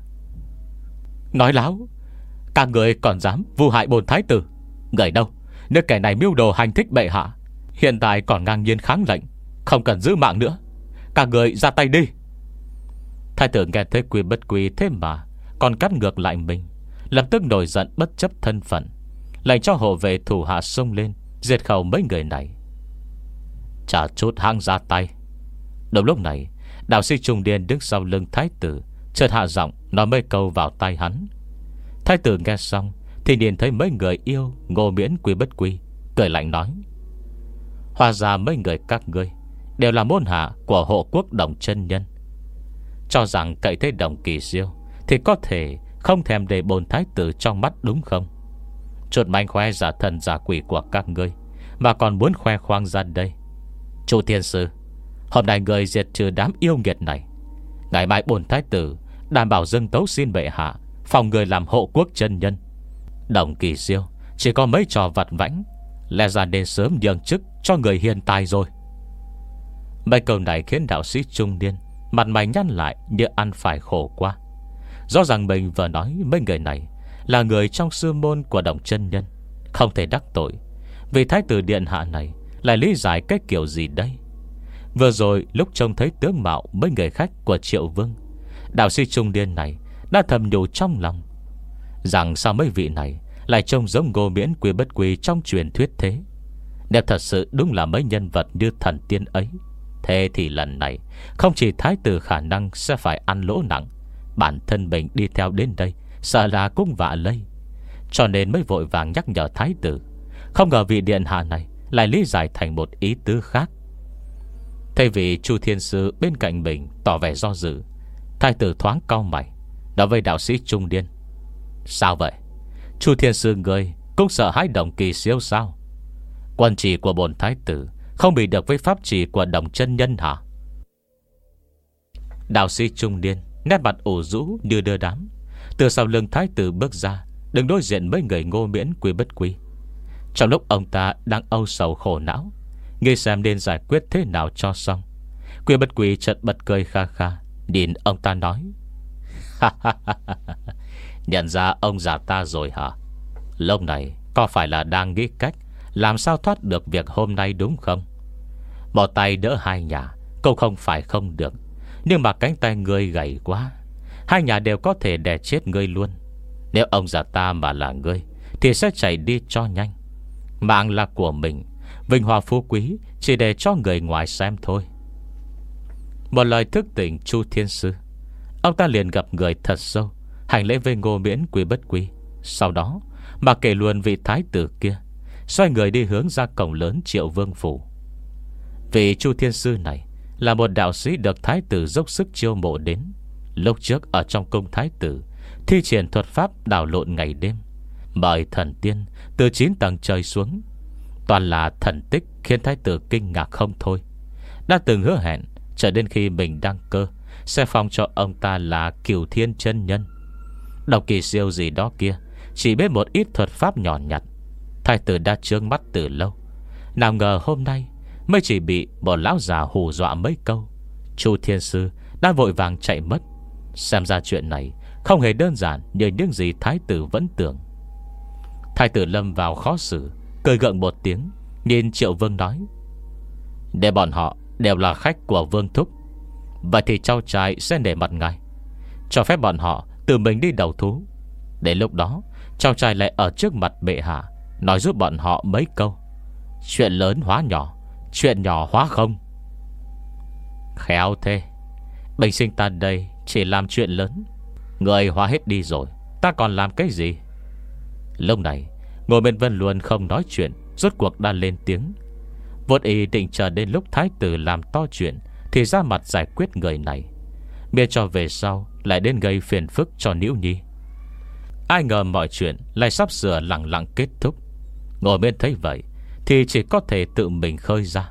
Nói láo, các người còn dám vu hại bổn thái tử. Người đâu, nếu kẻ này mưu đồ hành thích bệ hạ, hiện tại còn ngang nhiên kháng lệnh, không cần giữ mạng nữa. Các người ra tay đi. Thái tử nghe thấy Quý Bất Quy thế mà còn cắt ngược lại mình, lập tức nổi giận bất chấp thân phận, lệnh cho hộ vệ thủ hạ xông lên diệt khẩu mấy người này. Chả chút hăng ra tay. Đúng lúc này, đạo sĩ trung niên đứng sau lưng thái tử chợt hạ giọng nói mấy câu vào tai hắn. Thái tử nghe xong thì nhìn thấy mấy người yêu Ngô Miễn Quý Bất Quy, cười lạnh nói: Hóa ra mấy người các ngươi đều là môn hạ của hộ quốc Đồng chân nhân, cho rằng cậy thế Đồng Kỳ Diêu thì có thể không thèm để bổn thái tử trong mắt đúng không? Chút manh khoe giả thần giả quỷ của các ngươi mà còn muốn khoe khoang ra đây. Chủ thiên sư, hôm nay người diệt trừ đám yêu nghiệt này, ngày mai bổn thái tử đảm bảo dâng tấu xin bệ hạ phòng người làm hộ quốc chân nhân. Đồng Kỳ Diêu chỉ có mấy trò vặt vãnh, lẽ ra nên sớm nhường chức cho người hiền tài rồi. Mấy câu này khiến đạo sĩ trung niên Mặt mày nhăn lại như ăn phải khổ quá. Rõ ràng mình vừa nói mấy người này là người trong sư môn của Đồng chân nhân, không thể đắc tội. Vì thái tử điện hạ này lại lý giải cái kiểu gì đây? Vừa rồi lúc trông thấy tướng mạo mấy người khách của Triệu Vương, đạo sĩ trung niên này đã thầm nhủ trong lòng rằng sao mấy vị này lại trông giống Ngô Miễn Quy Bất Quy trong truyền thuyết thế. Nếu thật sự đúng là mấy nhân vật như thần tiên ấy, thế thì lần này không chỉ thái tử khả năng sẽ phải ăn lỗ nặng, bản thân mình đi theo đến đây sợ là cũng vạ lây. Cho nên mới vội vàng nhắc nhở thái tử. Không ngờ vị điện hạ này lại lý giải thành một ý tứ khác. Thay vì Chu Thiên Sư bên cạnh mình tỏ vẻ do dự, thái tử thoáng cau mày nói với đạo sĩ trung niên: sao vậy? Chu Thiên Sư người cũng sợ hãi Đồng Kỳ Siêu sao? Quân chỉ của bổn thái tử không bị được với pháp chỉ của Đồng chân nhân hả? Đạo sĩ trung niên nét mặt ủ rũ như đưa đám, từ sau lưng thái tử bước ra, đứng đối diện với người Ngô Miễn Quy Bất Quy. Trong lúc ông ta đang âu sầu khổ não, nghĩ xem nên giải quyết thế nào cho xong, Quy Bất Quy chợt bật cười kha kha, nhìn ông ta nói: nhận ra ông già ta rồi hả? Lúc này có phải là đang nghĩ cách làm sao thoát được việc hôm nay đúng không? Một tay đỡ hai nhà cũng không phải không được, nhưng mà cánh tay ngươi gầy quá, hai nhà đều có thể đè chết ngươi luôn. Nếu ông già ta mà là ngươi thì sẽ chạy đi cho nhanh. Mạng là của mình, vinh hoa phú quý chỉ để cho người ngoài xem thôi. Một lời thức tỉnh Chu Thiên Sư, ông ta liền gặp người thật sâu, hành lễ với Ngô Miễn Quy Bất Quy. Sau đó mà kể luôn vị thái tử kia, xoay người đi hướng ra cổng lớn Triệu Vương phủ. Vị Chu Thiên Sư này là một đạo sĩ được thái tử dốc sức chiêu mộ đến. Lúc trước ở trong cung thái tử thi triển thuật pháp đảo lộn ngày đêm, mời thần tiên từ chín tầng trời xuống, toàn là thần tích khiến thái tử kinh ngạc không thôi. Đã từng hứa hẹn chờ đến khi mình đăng cơ sẽ phong cho ông ta là Cửu Thiên chân nhân. Độc Kỳ Siêu gì đó kia chỉ biết một ít thuật pháp nhỏ nhặt, thái tử đã trướng mắt từ lâu. Nào ngờ hôm nay mới chỉ bị một lão già hù dọa mấy câu, Chu Thiên Sư đã vội vàng chạy mất. Xem ra chuyện này không hề đơn giản như những gì thái tử vẫn tưởng. Thái tử lâm vào khó xử, cười gượng một tiếng, nhìn Triệu Vương nói: để bọn họ đều là khách của Vương thúc, vậy thì cháu trai sẽ nể mặt ngài, cho phép bọn họ tự mình đi đầu thú. Đến lúc đó cháu trai lại ở trước mặt bệ hạ nói giúp bọn họ mấy câu. Chuyện lớn hóa nhỏ, chuyện nhỏ hóa không. Khéo thế. Bình sinh ta đây chỉ làm chuyện lớn, người hóa hết đi rồi, ta còn làm cái gì? Lúc này Ngô Miễn Vân luôn không nói chuyện, rốt cuộc đã lên tiếng. Vốn ý định chờ đến lúc thái tử làm to chuyện thì ra mặt giải quyết người này, miễn cho về sau lại đến gây phiền phức cho Nữ Nhi. Ai ngờ mọi chuyện lại sắp sửa lặng lặng kết thúc. Ngô Miễn thấy vậy thì chỉ có thể tự mình khơi ra: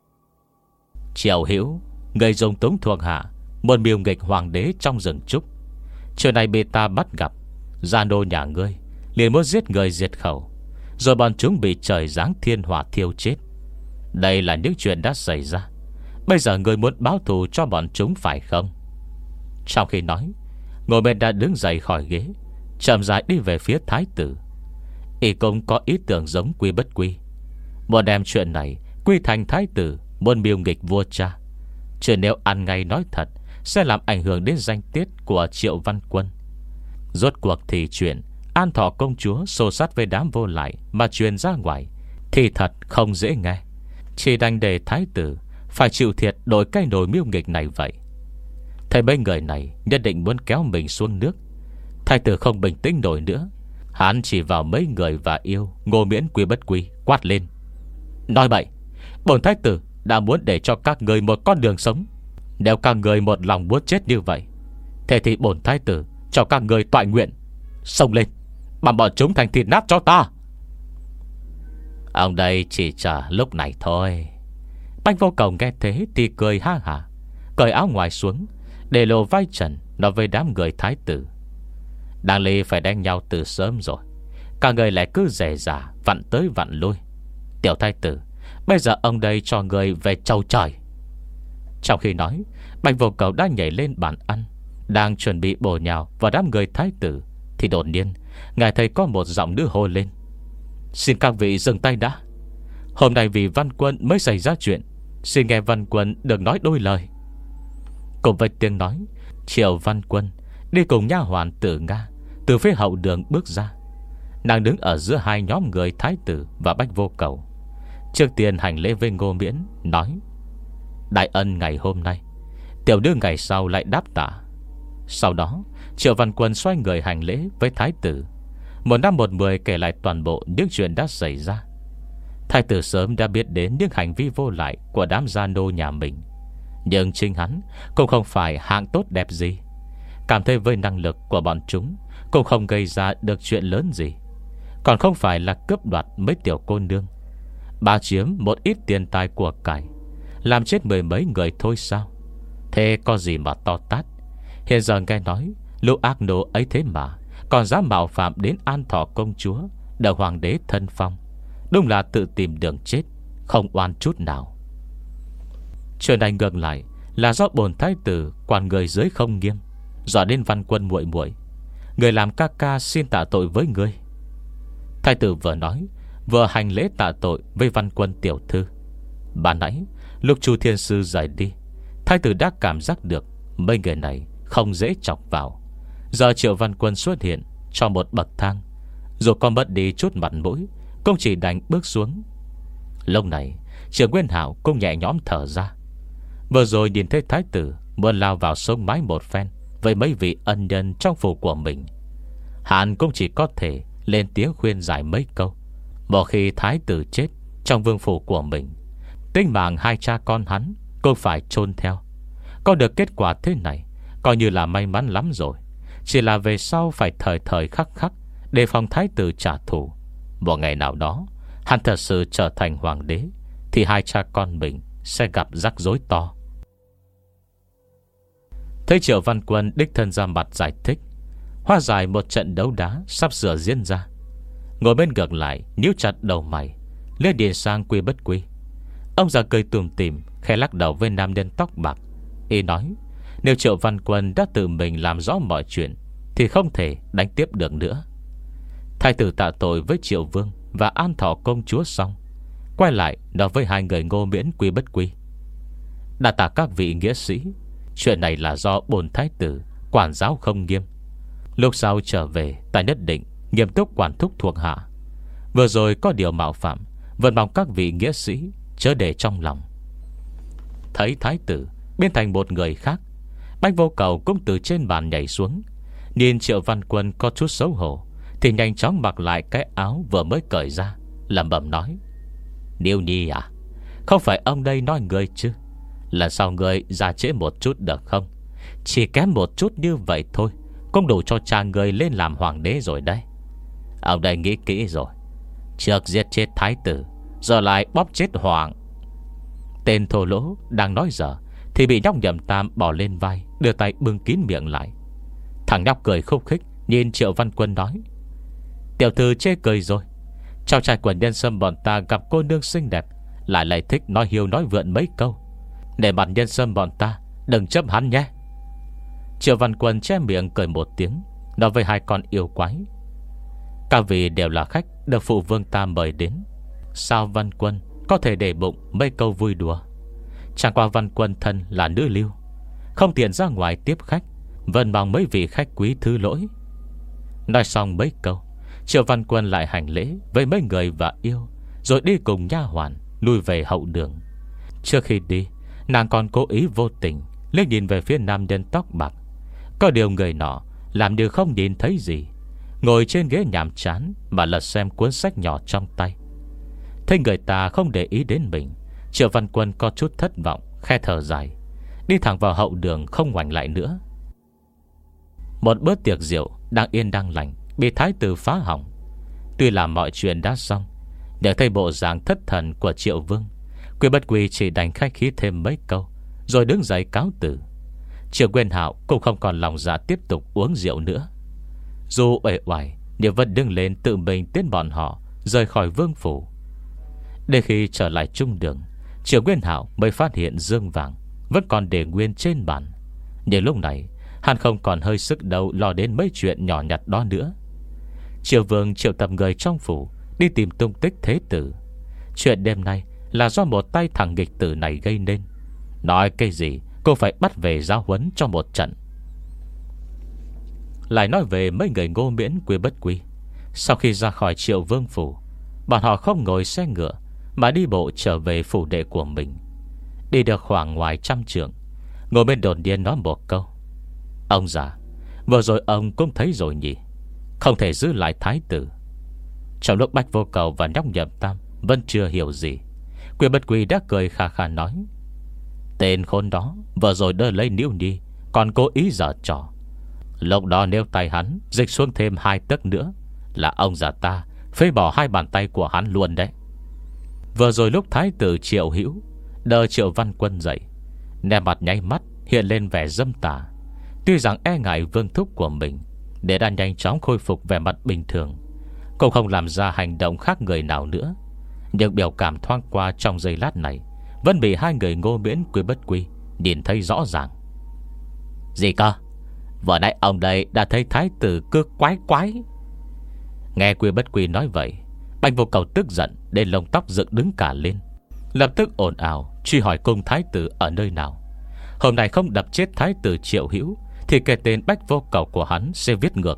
Triệu Hữu, người dùng túng thuộc hạ, muốn mưu nghịch hoàng đế trong rừng trúc. Chuyện này bị ta bắt gặp, gia nô nhà ngươi liền muốn giết người diệt khẩu, rồi bọn chúng bị trời giáng thiên hỏa thiêu chết. Đây là những chuyện đã xảy ra. Bây giờ ngươi muốn báo thù cho bọn chúng phải không? Trong khi nói, Ngô Miễn đã đứng dậy khỏi ghế, chậm rãi đi về phía thái tử. Y cũng có ý tưởng giống Quy Bất Quy, muốn đem chuyện này quy thành thái tử muốn mưu nghịch vua cha. Chứ nếu ăn ngay nói thật sẽ làm ảnh hưởng đến danh tiết của Triệu Văn Quân. Rốt cuộc thì chuyện An Thọ công chúa xô sát với đám vô lại mà truyền ra ngoài thì thật không dễ nghe. Chỉ đành để thái tử phải chịu thiệt đổi cái nồi mưu nghịch này vậy. Thấy mấy người này nhất định muốn kéo mình xuống nước, thái tử không bình tĩnh nổi nữa. Hắn chỉ vào mấy người và yêu Ngô Miễn Quy Bất Quy, quát lên: nói bậy, bổn thái tử đã muốn để cho các người một con đường sống. Nếu các người một lòng muốn chết như vậy, thế thì bổn thái tử cho các người toại nguyện. Xông lên, bằng bọn chúng thành thịt nát cho ta. Ông đây chỉ chờ lúc này thôi. Bách Vô Cầu nghe thế thì cười ha hả, cởi áo ngoài xuống, để lộ vai trần, nói với đám người thái tử: đáng lý phải đánh nhau từ sớm rồi, cả người lại cứ rẻ rả vặn tới vặn lui. Tiểu thái tử, bây giờ ông đây cho người về châu trời. Trong khi nói, Bạch Vô Cầu đã nhảy lên bàn ăn, đang chuẩn bị bổ nhào vào đám người thái tử, thì đột nhiên ngài thấy có một giọng nữ hô lên: "Xin các vị dừng tay đã. Hôm nay vì Văn Quân mới xảy ra chuyện, xin nghe Văn Quân đừng nói đôi lời." Cùng với tiếng nói, Triệu Văn Quân đi cùng nha hoàn Tử Nga từ phía hậu đường bước ra. Nàng đứng ở giữa hai nhóm người thái tử và Bạch Vô Cầu. Trước tiên hành lễ với Ngô Miễn, nói: "Đại ân ngày hôm nay, tiểu nữ ngày sau lại đáp tạ." Sau đó Triệu Văn Quân xoay người hành lễ với thái tử, một năm một mười kể lại toàn bộ những chuyện đã xảy ra. Thái tử sớm đã biết đến những hành vi vô lại của đám gia nô nhà mình, nhưng chính hắn cũng không phải hạng tốt đẹp gì, cảm thấy với năng lực của bọn chúng cũng không gây ra được chuyện lớn gì, còn không phải là cướp đoạt mấy tiểu cô nương, bá chiếm một ít tiền tài của cải, làm chết mười mấy người thôi sao? Thế có gì mà to tát. Hiện giờ nghe nói lũ ác nô ấy thế mà còn dám mạo phạm đến An Thọ công chúa, được hoàng đế thân phong, đúng là tự tìm đường chết, không oan chút nào. Chuyện này ngược lại là do bổn thái tử quản người dưới không nghiêm, dọa đến Văn Quân muội muội, người làm ca ca xin tạ tội với ngươi. Thái tử vừa nói vừa hành lễ tạ tội với Văn Quân tiểu thư. Ban nãy lúc Chu Thiên Sư rời đi, thái tử đã cảm giác được mấy người này không dễ chọc vào. Giờ Triệu Văn Quân xuất hiện cho một bậc thang, dù có mất đi chút mặt mũi cũng chỉ đành bước xuống. Lúc này Triệu Nguyên Hạo cũng nhẹ nhõm thở ra. Vừa rồi nhìn thấy thái tử muốn lao vào sông mái một phen với mấy vị ân nhân trong phủ của mình, hắn cũng chỉ có thể lên tiếng khuyên giải mấy câu. Một khi thái tử chết trong vương phủ của mình, tính mạng hai cha con hắn cũng phải chôn theo. Có được kết quả thế này coi như là may mắn lắm rồi. Chỉ là về sau phải thời thời khắc khắc đề phòng thái tử trả thù. Một ngày nào đó hắn thật sự trở thành hoàng đế, thì hai cha con mình sẽ gặp rắc rối to. Thấy Triệu Văn Quân đích thân ra mặt giải thích, hóa giải một trận đấu đá sắp sửa diễn ra. Ngồi bên ngược lại nhíu chặt đầu mày, lên điện sang Quy Bất Quy. Ông già cười tủm tỉm, khẽ lắc đầu với nam nhân tóc bạc. Y nói nếu Triệu Văn Quân đã tự mình làm rõ mọi chuyện thì không thể đánh tiếp được nữa. Thái tử tạ tội với Triệu Vương và An Thọ công chúa xong, quay lại nói với hai người Ngô Miễn Quy Bất Quy: "Đa tạ các vị nghĩa sĩ, chuyện này là do bổn thái tử quản giáo không nghiêm. Lúc sau trở về ta nhất định nghiêm túc quản thúc thuộc hạ. Vừa rồi có điều mạo phạm, vẫn mong các vị nghĩa sĩ chớ để trong lòng." Thấy thái tử biến thành một người khác, Bạch Vô Cầu cũng từ trên bàn nhảy xuống, nhìn Triệu Văn Quân có chút xấu hổ, thì nhanh chóng mặc lại cái áo vừa mới cởi ra, lẩm bẩm nói: "Điêu Nhi à, không phải ông đây nói người chứ? Lần sau người ra trễ một chút được không? Chỉ kém một chút như vậy thôi cũng đủ cho cha người lên làm hoàng đế rồi đấy. Ông đây nghĩ kỹ rồi, trước giết chết thái tử, giờ lại bóp chết hoàng." Tên thô lỗ đang nói dở thì bị nhóc Nhậm Tam bỏ lên vai, đưa tay bưng kín miệng lại. Thằng nhóc cười khúc khích nhìn Triệu Văn Quân nói: "Tiểu thư chê cười rồi. Cháu trai của nhân sâm bọn ta gặp cô nương xinh đẹp, lại lại thích nói hiêu nói vượn mấy câu. Để mặt nhân sâm bọn ta đừng chấp hắn nhé." Triệu Văn Quân che miệng cười một tiếng, nói với hai con yêu quái: "Các vị đều là khách được phụ vương ta mời đến, sao Văn Quân có thể để bụng mấy câu vui đùa? Chẳng qua Văn Quân thân là nữ lưu, không tiện ra ngoài tiếp khách, vẫn mong mấy vị khách quý thứ lỗi." Nói xong mấy câu, Triệu Văn Quân lại hành lễ với mấy người và yêu, rồi đi cùng nha hoàn lui về hậu đường. Trước khi đi, nàng còn cố ý vô tình liếc nhìn về phía nam nhân tóc bạc. Có điều người nọ làm như không nhìn thấy gì, ngồi trên ghế nhàm chán mà lật xem cuốn sách nhỏ trong tay. Thấy người ta không để ý đến mình, Triệu Văn Quân có chút thất vọng, khe thở dài, đi thẳng vào hậu đường không ngoảnh lại nữa. Một bữa tiệc rượu đang yên đang lành bị thái tử phá hỏng. Tuy là mọi chuyện đã xong, nhưng thấy bộ dạng thất thần của Triệu Vương, Quy Bất Quy chỉ đành khách khí thêm mấy câu, rồi đứng dậy cáo từ. Triệu Nguyên Hạo cũng không còn lòng dạ tiếp tục uống rượu nữa. Dù uể oải nhưng vẫn đứng lên tự mình tiến bọn họ rời khỏi vương phủ. Đến khi trở lại trung đường, Triệu Nguyên Hạo mới phát hiện Dương Vàng vẫn còn để nguyên trên bàn. Nhưng lúc này hắn không còn hơi sức đâu lo đến mấy chuyện nhỏ nhặt đó nữa. Triệu Vương triệu tập người trong phủ đi tìm tung tích thế tử. Chuyện đêm nay là do một tay thằng nghịch tử này gây nên. Nói cái gì cô phải bắt về giáo huấn cho một trận. Lại nói về mấy người Ngô Miễn Quy Bất Quy. Sau khi ra khỏi Triệu Vương phủ, bọn họ không ngồi xe ngựa mà đi bộ trở về phủ đệ của mình. Đi được khoảng ngoài trăm trượng, ngồi bên đồn điên nói một câu: ông già, vừa rồi ông cũng thấy rồi nhỉ, không thể giữ lại thái tử. Trong lúc Bách Vô Cầu và nhóc Nhậm Tam vẫn chưa hiểu gì, Quy Bất Quy đã cười khà khà nói: tên khốn đó vừa rồi đỡ lấy Niu Nhi, còn cố ý giở trò. Lúc đó nếu tay hắn dịch xuống thêm hai tấc nữa, là ông già ta phế bỏ hai bàn tay của hắn luôn đấy. Vừa rồi lúc thái tử Triệu Hữu đỡ Triệu Văn Quân dậy, nét mặt nháy mắt hiện lên vẻ dâm tà. Tuy rằng e ngại vương thúc của mình, để đã nhanh chóng khôi phục vẻ mặt bình thường, cũng không làm ra hành động khác người nào nữa. Nhưng biểu cảm thoáng qua trong giây lát này vẫn bị hai người Ngô Miễn Quy Bất Quy nhìn thấy rõ ràng. Gì cơ? Vừa nãy ông đây đã thấy thái tử cứ quái quái. Nghe Quy Bất Quy nói vậy, Bạch Vô Cầu tức giận đến lông tóc dựng đứng cả lên, lập tức ồn ào truy hỏi cung thái tử ở nơi nào. Hôm nay không đập chết thái tử Triệu Hữu thì cái tên Bách Vô Cầu của hắn sẽ viết ngược.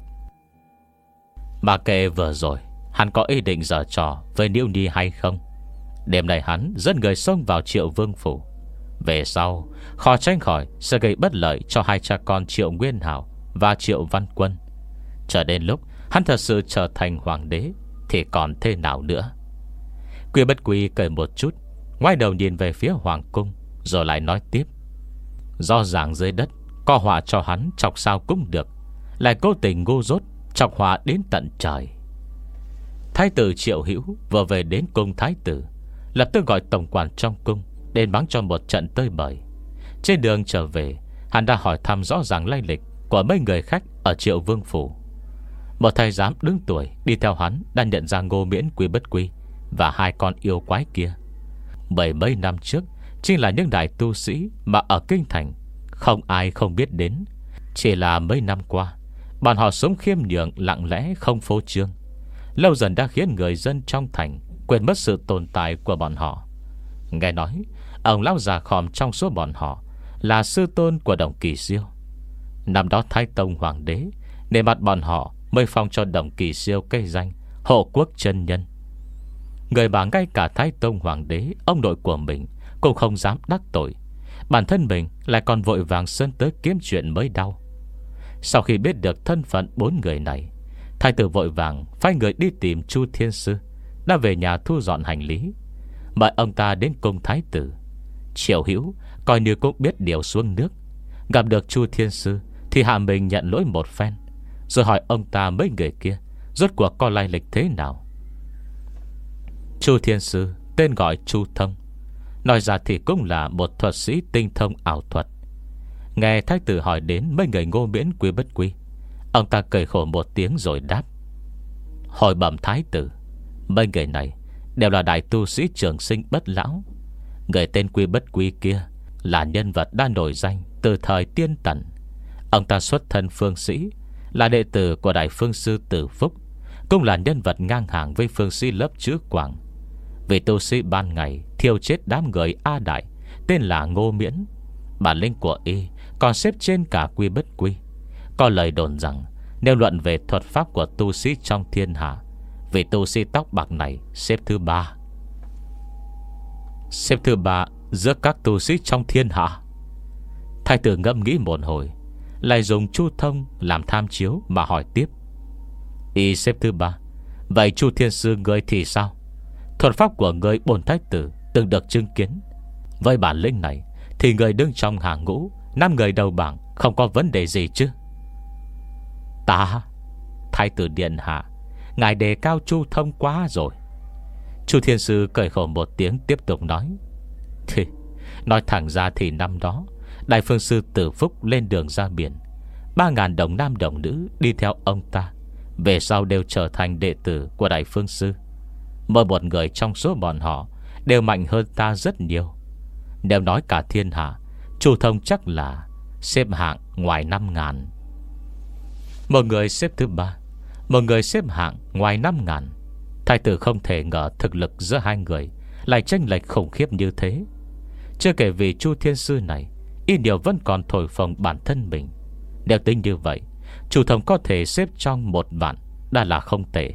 Mà kệ vừa rồi hắn có ý định giở trò với Niu Nhi hay không, đêm nay hắn dẫn người xông vào Triệu Vương phủ, về sau khó tránh khỏi sẽ gây bất lợi cho hai cha con Triệu Nguyên Hảo và Triệu Văn Quân. Cho đến lúc hắn thật sự trở thành hoàng đế thì còn thế nào nữa. Quy Bất Quy cười một chút, ngoái đầu nhìn về phía hoàng cung, rồi lại nói tiếp: rõ ràng dưới đất có họa cho hắn chọc sao cũng được, lại cố tình ngu dốt chọc họa đến tận trời. Thái tử Triệu Hữu vừa về đến cung thái tử, lập tức gọi tổng quản trong cung đến mắng cho một trận tơi bời. Trên đường trở về, hắn đã hỏi thăm rõ ràng lai lịch của mấy người khách ở Triệu Vương phủ. Một thái giám đứng tuổi đi theo hắn đã nhận ra Ngô Miễn Quy Bất Quy và hai con yêu quái kia. Bảy mấy năm trước chính là những đại tu sĩ mà ở kinh thành không ai không biết đến. Chỉ là mấy năm qua, bọn họ sống khiêm nhường lặng lẽ không phô trương, lâu dần đã khiến người dân trong thành quên mất sự tồn tại của bọn họ. Nghe nói ông lão già khòm trong số bọn họ là sư tôn của Đồng Kỳ Siêu. Năm đó Thái Tông hoàng đế nể mặt bọn họ mới phong cho Đồng Kỳ Siêu cây danh hộ quốc chân nhân. Người mà ngay cả Thái Tông hoàng đế, ông nội của mình, cũng không dám đắc tội, bản thân mình lại còn vội vàng sơn tới kiếm chuyện mới đau. Sau khi biết được thân phận bốn người này, thái tử vội vàng phái người đi tìm Chu Thiên Sư, đã về nhà thu dọn hành lý, mời ông ta đến cung thái tử. Triệu Hữu coi như cũng biết điều xuống nước, gặp được Chu Thiên Sư thì hạ mình nhận lỗi một phen, rồi hỏi ông ta mấy người kia rốt cuộc có lai lịch thế nào. Chu Thiên Sư tên gọi Chu Thông, nói ra thì cũng là một thuật sĩ tinh thông ảo thuật. Nghe thái tử hỏi đến mấy người Ngô Miễn Quy Bất Quy, ông ta cười khổ một tiếng rồi đáp: hồi bẩm thái tử, mấy người này đều là đại tu sĩ trường sinh bất lão. Người tên Quy Bất Quy kia là nhân vật đã nổi danh từ thời tiên tần. Ông ta xuất thân phương sĩ, là đệ tử của đại phương sư Tử Phúc, cũng là nhân vật ngang hàng với phương sĩ lớp chữ Quảng. Vì tu sĩ ban ngày thiêu chết đám người A Đại tên là Ngô Miễn, bản lĩnh của y còn xếp trên cả Quy Bất Quy. Có lời đồn rằng nếu luận về thuật pháp của tu sĩ trong thiên hạ, vị tu sĩ tóc bạc này xếp thứ ba. Xếp thứ ba giữa các tu sĩ trong thiên hạ. Thái tử ngẫm nghĩ một hồi, lại dùng Chu Thông làm tham chiếu mà hỏi tiếp: y xếp thứ ba, vậy Chu Thiên Sư ngươi thì sao? Thuật pháp của ngươi bổn thái tử từng được chứng kiến. Với bản lĩnh này thì người đứng trong hàng ngũ năm người đầu bảng không có vấn đề gì chứ? Ta, thái tử điện hạ, ngài đề cao Chu Thông quá rồi. Chu Thiên Sư cười khổ một tiếng tiếp tục nói: thì nói thẳng ra thì năm đó đại phương sư Tử Phúc lên đường ra biển, Ba ngàn đồng nam đồng nữ đi theo ông ta, về sau đều trở thành đệ tử của đại phương sư. Mỗi một người trong số bọn họ đều mạnh hơn ta rất nhiều. Nếu nói cả thiên hạ Chu Thông chắc là xếp hạng ngoài năm ngàn. Một người xếp thứ ba, một người xếp hạng ngoài năm ngàn. Thái tử không thể ngờ thực lực giữa hai người lại chênh lệch khủng khiếp như thế. Chưa kể vì Chu Thiên Sư này ít nhiều vẫn còn thổi phồng bản thân mình. Nếu tính như vậy, Chu Thông có thể xếp trong một vạn đã là không tệ.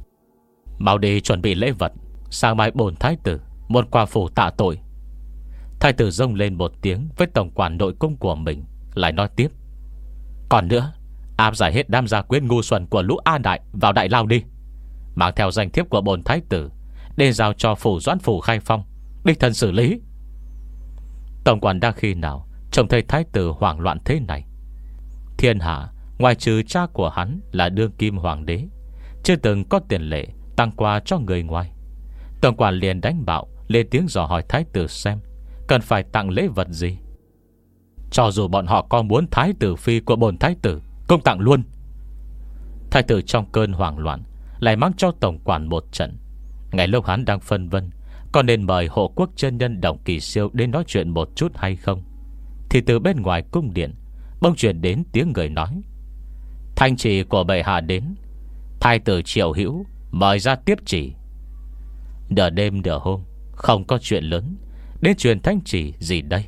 Mau đi chuẩn bị lễ vật, sáng mai bổn thái tử một quả phủ tạ tội. Thái tử rông lên một tiếng với tổng quản nội cung của mình, lại nói tiếp: Còn nữa, áp giải hết đám gia quyến ngu xuẩn của lũ A Đại vào đại lao đi, mang theo danh thiếp của bổn thái tử để giao cho phủ Doãn Phủ Khai Phong đích thân xử lý. Tổng quản đang khi nào trông thấy thái tử hoảng loạn thế này. Thiên hạ ngoài trừ cha của hắn là đương kim hoàng đế, chưa từng có tiền lệ tăng quà cho người ngoài. Tổng quản liền đánh bạo lên tiếng dò hỏi thái tử xem cần phải tặng lễ vật gì. Cho dù bọn họ có muốn thái tử phi của bổn thái tử cũng tặng luôn. Thái tử trong cơn hoảng loạn lại mắng cho tổng quản một trận. Ngay lúc hắn đang phân vân có nên mời hộ quốc chân nhân Đồng Kỳ Siêu đến nói chuyện một chút hay không, thì từ bên ngoài cung điện bỗng truyền đến tiếng người nói: Thanh chỉ của bệ hạ đến, thái tử Triệu Hữu mời ra tiếp chỉ. Nửa đêm nửa hôm, không có chuyện lớn, đến truyền thanh chỉ gì đây?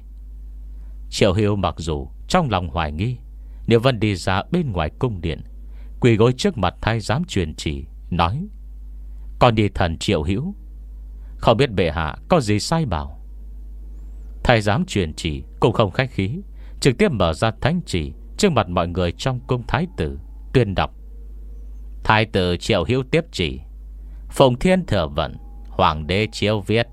Triệu Hữu mặc dù trong lòng hoài nghi, nếu vẫn đi ra bên ngoài cung điện, quỳ gối trước mặt thái giám truyền chỉ, nói: Con đi thần Triệu Hữu, không biết bệ hạ có gì sai bảo. Thái giám truyền chỉ cũng không khách khí, trực tiếp mở ra thánh chỉ trước mặt mọi người trong cung thái tử, tuyên đọc: Thái tử Triệu Hữu tiếp chỉ, Phùng Thiên thừa vận, hoàng đế chiếu viết.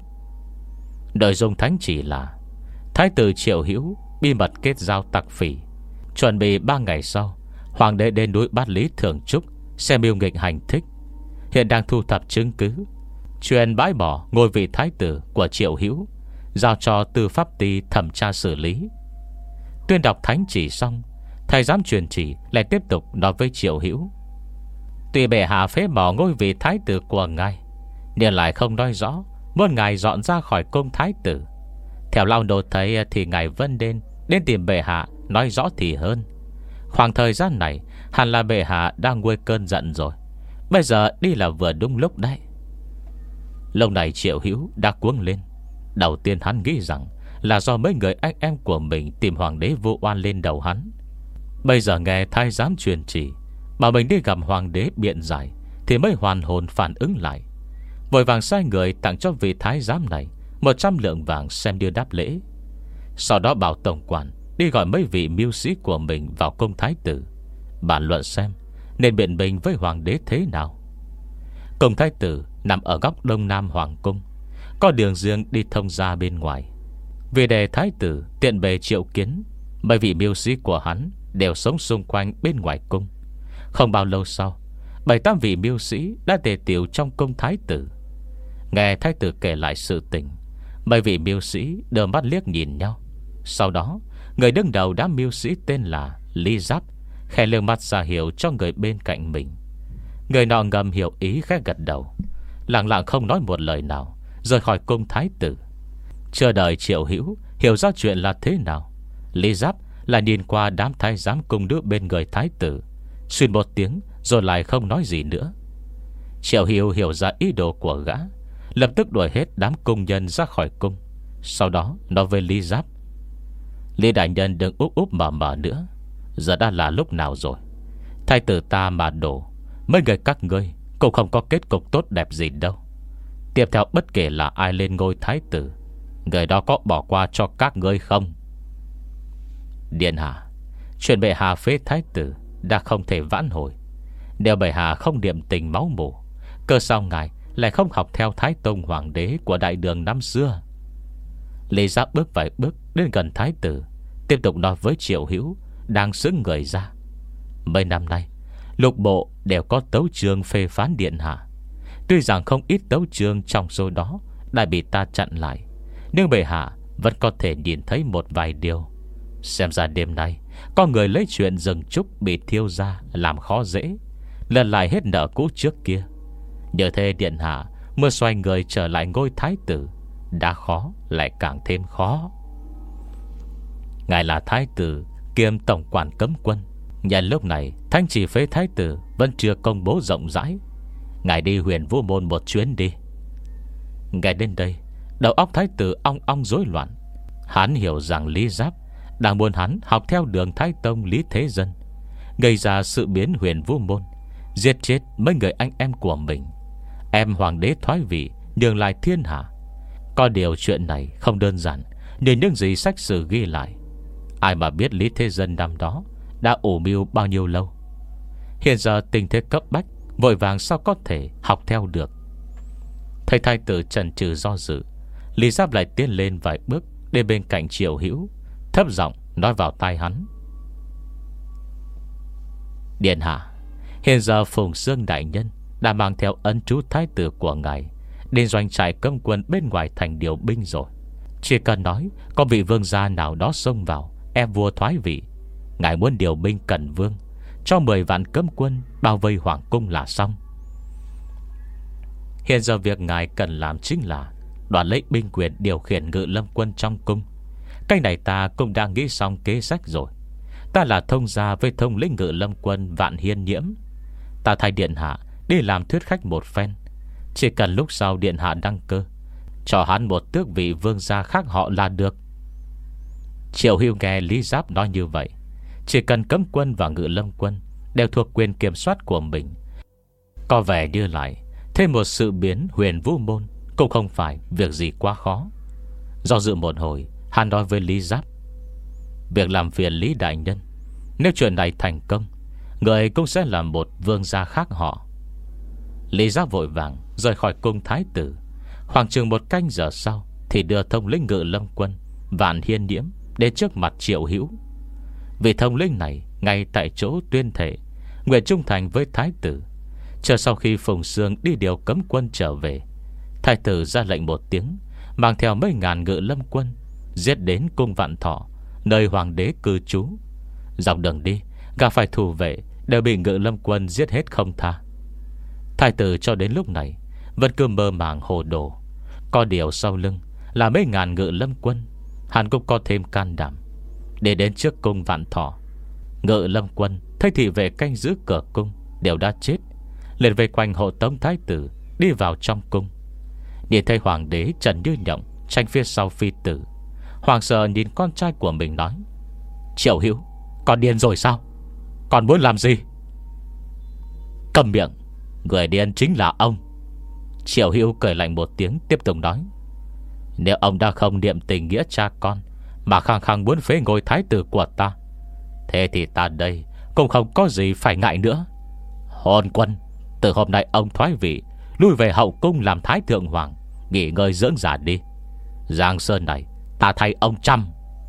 Nội dung thánh chỉ là thái tử Triệu Hữu bí mật kết giao tặc phỉ, chuẩn bị ba ngày sau hoàng đế đến núi Bát Lý Thường Trúc xem mưu nghịch hành thích. Hiện đang thu thập chứng cứ, truyền bãi bỏ ngôi vị thái tử của Triệu Hữu, giao cho tư pháp ty thẩm tra xử lý. Tuyên đọc thánh chỉ xong, thầy giám truyền chỉ lại tiếp tục nói với Triệu Hữu: Tuy bệ hạ phế bỏ ngôi vị thái tử của ngài, nhưng lại không nói rõ muốn ngài dọn ra khỏi cung thái tử. Theo lao nô thấy thì ngài vẫn nên đến tìm bệ hạ nói rõ thì hơn. Khoảng thời gian này hẳn là bệ hạ đang nguôi cơn giận rồi, bây giờ đi là vừa đúng lúc đấy. Lúc này Triệu Hữu đã cuống lên. Đầu tiên hắn nghĩ rằng là do mấy người anh em của mình tìm hoàng đế vô oan lên đầu hắn. Bây giờ nghe thái giám truyền chỉ bảo mình đi gặp hoàng đế biện giải, thì mới hoàn hồn phản ứng lại, vội vàng sai người tặng cho vị thái giám này một trăm lượng vàng xem như đáp lễ. Sau đó bảo tổng quản đi gọi mấy vị mưu sĩ của mình vào cung thái tử, bàn luận xem nên biện minh với hoàng đế thế nào. Cung thái tử nằm ở góc đông nam hoàng cung, có đường riêng đi thông ra bên ngoài. Vì để thái tử tiện bề triệu kiến, mấy vị mưu sĩ của hắn đều sống xung quanh bên ngoài cung. Không bao lâu sau, bảy tám vị mưu sĩ đã tề tiệu trong cung thái tử. Nghe thái tử kể lại sự tình, mấy vị mưu sĩ đưa mắt liếc nhìn nhau. Sau đó, người đứng đầu đám mưu sĩ tên là Lý Giáp khẽ lườm mắt ra hiệu cho người bên cạnh mình. Người nọ ngầm hiểu ý khẽ gật đầu, lặng lặng không nói một lời nào, rời khỏi cung thái tử. Chưa đợi Triệu Hữu hiểu ra chuyện là thế nào, Lý Giáp là nhìn qua đám thái giám cung nữ bên người thái tử, xuyên một tiếng rồi lại không nói gì nữa. Triệu Hữu hiểu ra ý đồ của gã, lập tức đuổi hết đám cung nhân ra khỏi cung. Sau đó nói với Lý Giáp: Lý đại nhân đừng úp úp mở mở nữa, giờ đã là lúc nào rồi? Thái tử ta mà đổ, mấy người các ngươi cũng không có kết cục tốt đẹp gì đâu. Tiếp theo bất kể là ai lên ngôi thái tử, người đó có bỏ qua cho các ngươi không? Điện hạ, chuyện bệ hạ phế thái tử đã không thể vãn hồi. Nếu bệ hạ không niệm tình máu mủ, cơ sao ngài lại không học theo Thái Tông hoàng đế của đại đường năm xưa? Lý Giáp bước vài bước đến gần thái tử, tiếp tục nói với Triệu Hữu đang sững người ra: Mấy năm nay lục bộ đều có tấu chương phê phán điện hạ. Tuy rằng không ít tấu chương trong số đó đã bị ta chặn lại, nhưng bệ hạ vẫn có thể nhìn thấy một vài điều. Xem ra đêm nay có người lấy chuyện rừng trúc bị thiêu ra làm khó dễ, lần lại hết nợ cũ trước kia. Nhờ thế điện hạ mới xoay người trở lại ngôi thái tử, đã khó lại càng thêm khó. Ngài là thái tử kiêm tổng quản cấm quân. Nhân lúc này thanh chỉ phế thái tử vẫn chưa công bố rộng rãi, ngài đi Huyền Vũ Môn một chuyến đi. Ngài đến đây, đầu óc thái tử ong ong rối loạn. Hắn hiểu rằng Lý Giáp đang muốn hắn học theo đường Thái Tông Lý Thế Dân, gây ra sự biến Huyền Vũ Môn, giết chết mấy người anh em của mình, em hoàng đế thoái vị, nhường lại thiên hạ. Có điều chuyện này không đơn giản như những gì sách sử ghi lại. Ai mà biết Lý Thế Dân năm đó đã ủ mưu bao nhiêu lâu. Hiện giờ tình thế cấp bách, vội vàng sao có thể học theo được. Thầy thái tử chần chừ do dự, Lý Giáp lại tiến lên vài bước đến bên cạnh Triệu Hữu, thấp giọng nói vào tai hắn: Điện hạ, hiện giờ Phùng Xương đại nhân đã mang theo ân trú thái tử của ngài đến doanh trại cấm quân bên ngoài thành điều binh rồi. Chỉ cần nói có vị vương gia nào đó xông vào ép vua thoái vị, ngài muốn điều binh cần vương, cho mười vạn cấm quân bao vây hoàng cung là xong. Hiện giờ việc ngài cần làm chính là đoạt lấy binh quyền điều khiển ngự lâm quân trong cung. Cái này ta cũng đã nghĩ xong kế sách rồi. Ta là thông gia với thông lĩnh ngự lâm quân Vạn Hiên Nhiễm. Ta thay điện hạ đi làm thuyết khách một phen. Chỉ cần lúc sau điện hạ đăng cơ, cho hắn một tước vị vương gia khác họ là được. Triệu Hưu nghe Lý Giáp nói như vậy, chỉ cần cấm quân và ngự lâm quân đều thuộc quyền kiểm soát của mình, có vẻ như lại thêm một sự biến Huyền Vũ Môn cũng không phải việc gì quá khó. Do dự một hồi, hắn nói với Lý Giáp: Việc làm phiền Lý đại nhân, nếu chuyện này thành công, người cũng sẽ là một vương gia khác họ. Lý Giáp vội vàng rời khỏi cung thái tử. Khoảng chừng một canh giờ sau thì đưa thông lĩnh ngự lâm quân Vạn Hiên Nhiễm đến trước mặt Triệu Hữu. Vì thông lĩnh này ngay tại chỗ tuyên thệ nguyện trung thành với thái tử. Chờ sau khi Phùng Xương đi điều cấm quân trở về, thái tử ra lệnh một tiếng, mang theo mấy ngàn ngự lâm quân giết đến cung Vạn Thọ, nơi hoàng đế cư trú. Dọc đường đi gặp phải thủ vệ đều bị ngự lâm quân giết hết không tha. Thái tử cho đến lúc này vẫn cứ mơ màng hồ đồ. Có điều sau lưng là mấy ngàn ngự lâm quân, hắn cũng có thêm can đảm. Để đến trước cung Vạn Thọ, ngự lâm quân thấy thị vệ canh giữ cửa cung đều đã chết, liền vây quanh hộ tống thái tử đi vào trong cung. Nhìn thấy hoàng đế Trần Như Nhộng tranh phía sau phi tử, hoàng sợ nhìn con trai của mình nói: Triệu Hữu, con điên rồi sao? Con muốn làm gì? Câm miệng, người điên chính là ông. Triệu Hữu cười lạnh một tiếng, tiếp tục nói: Nếu ông đã không niệm tình nghĩa cha con mà khăng khăng muốn phế ngôi thái tử của ta, thế thì ta đây cũng không có gì phải ngại nữa. Hôn quân, từ hôm nay ông thoái vị, lui về hậu cung làm thái thượng hoàng, nghỉ ngơi dưỡng già đi. Giang sơn này ta thay ông chăm.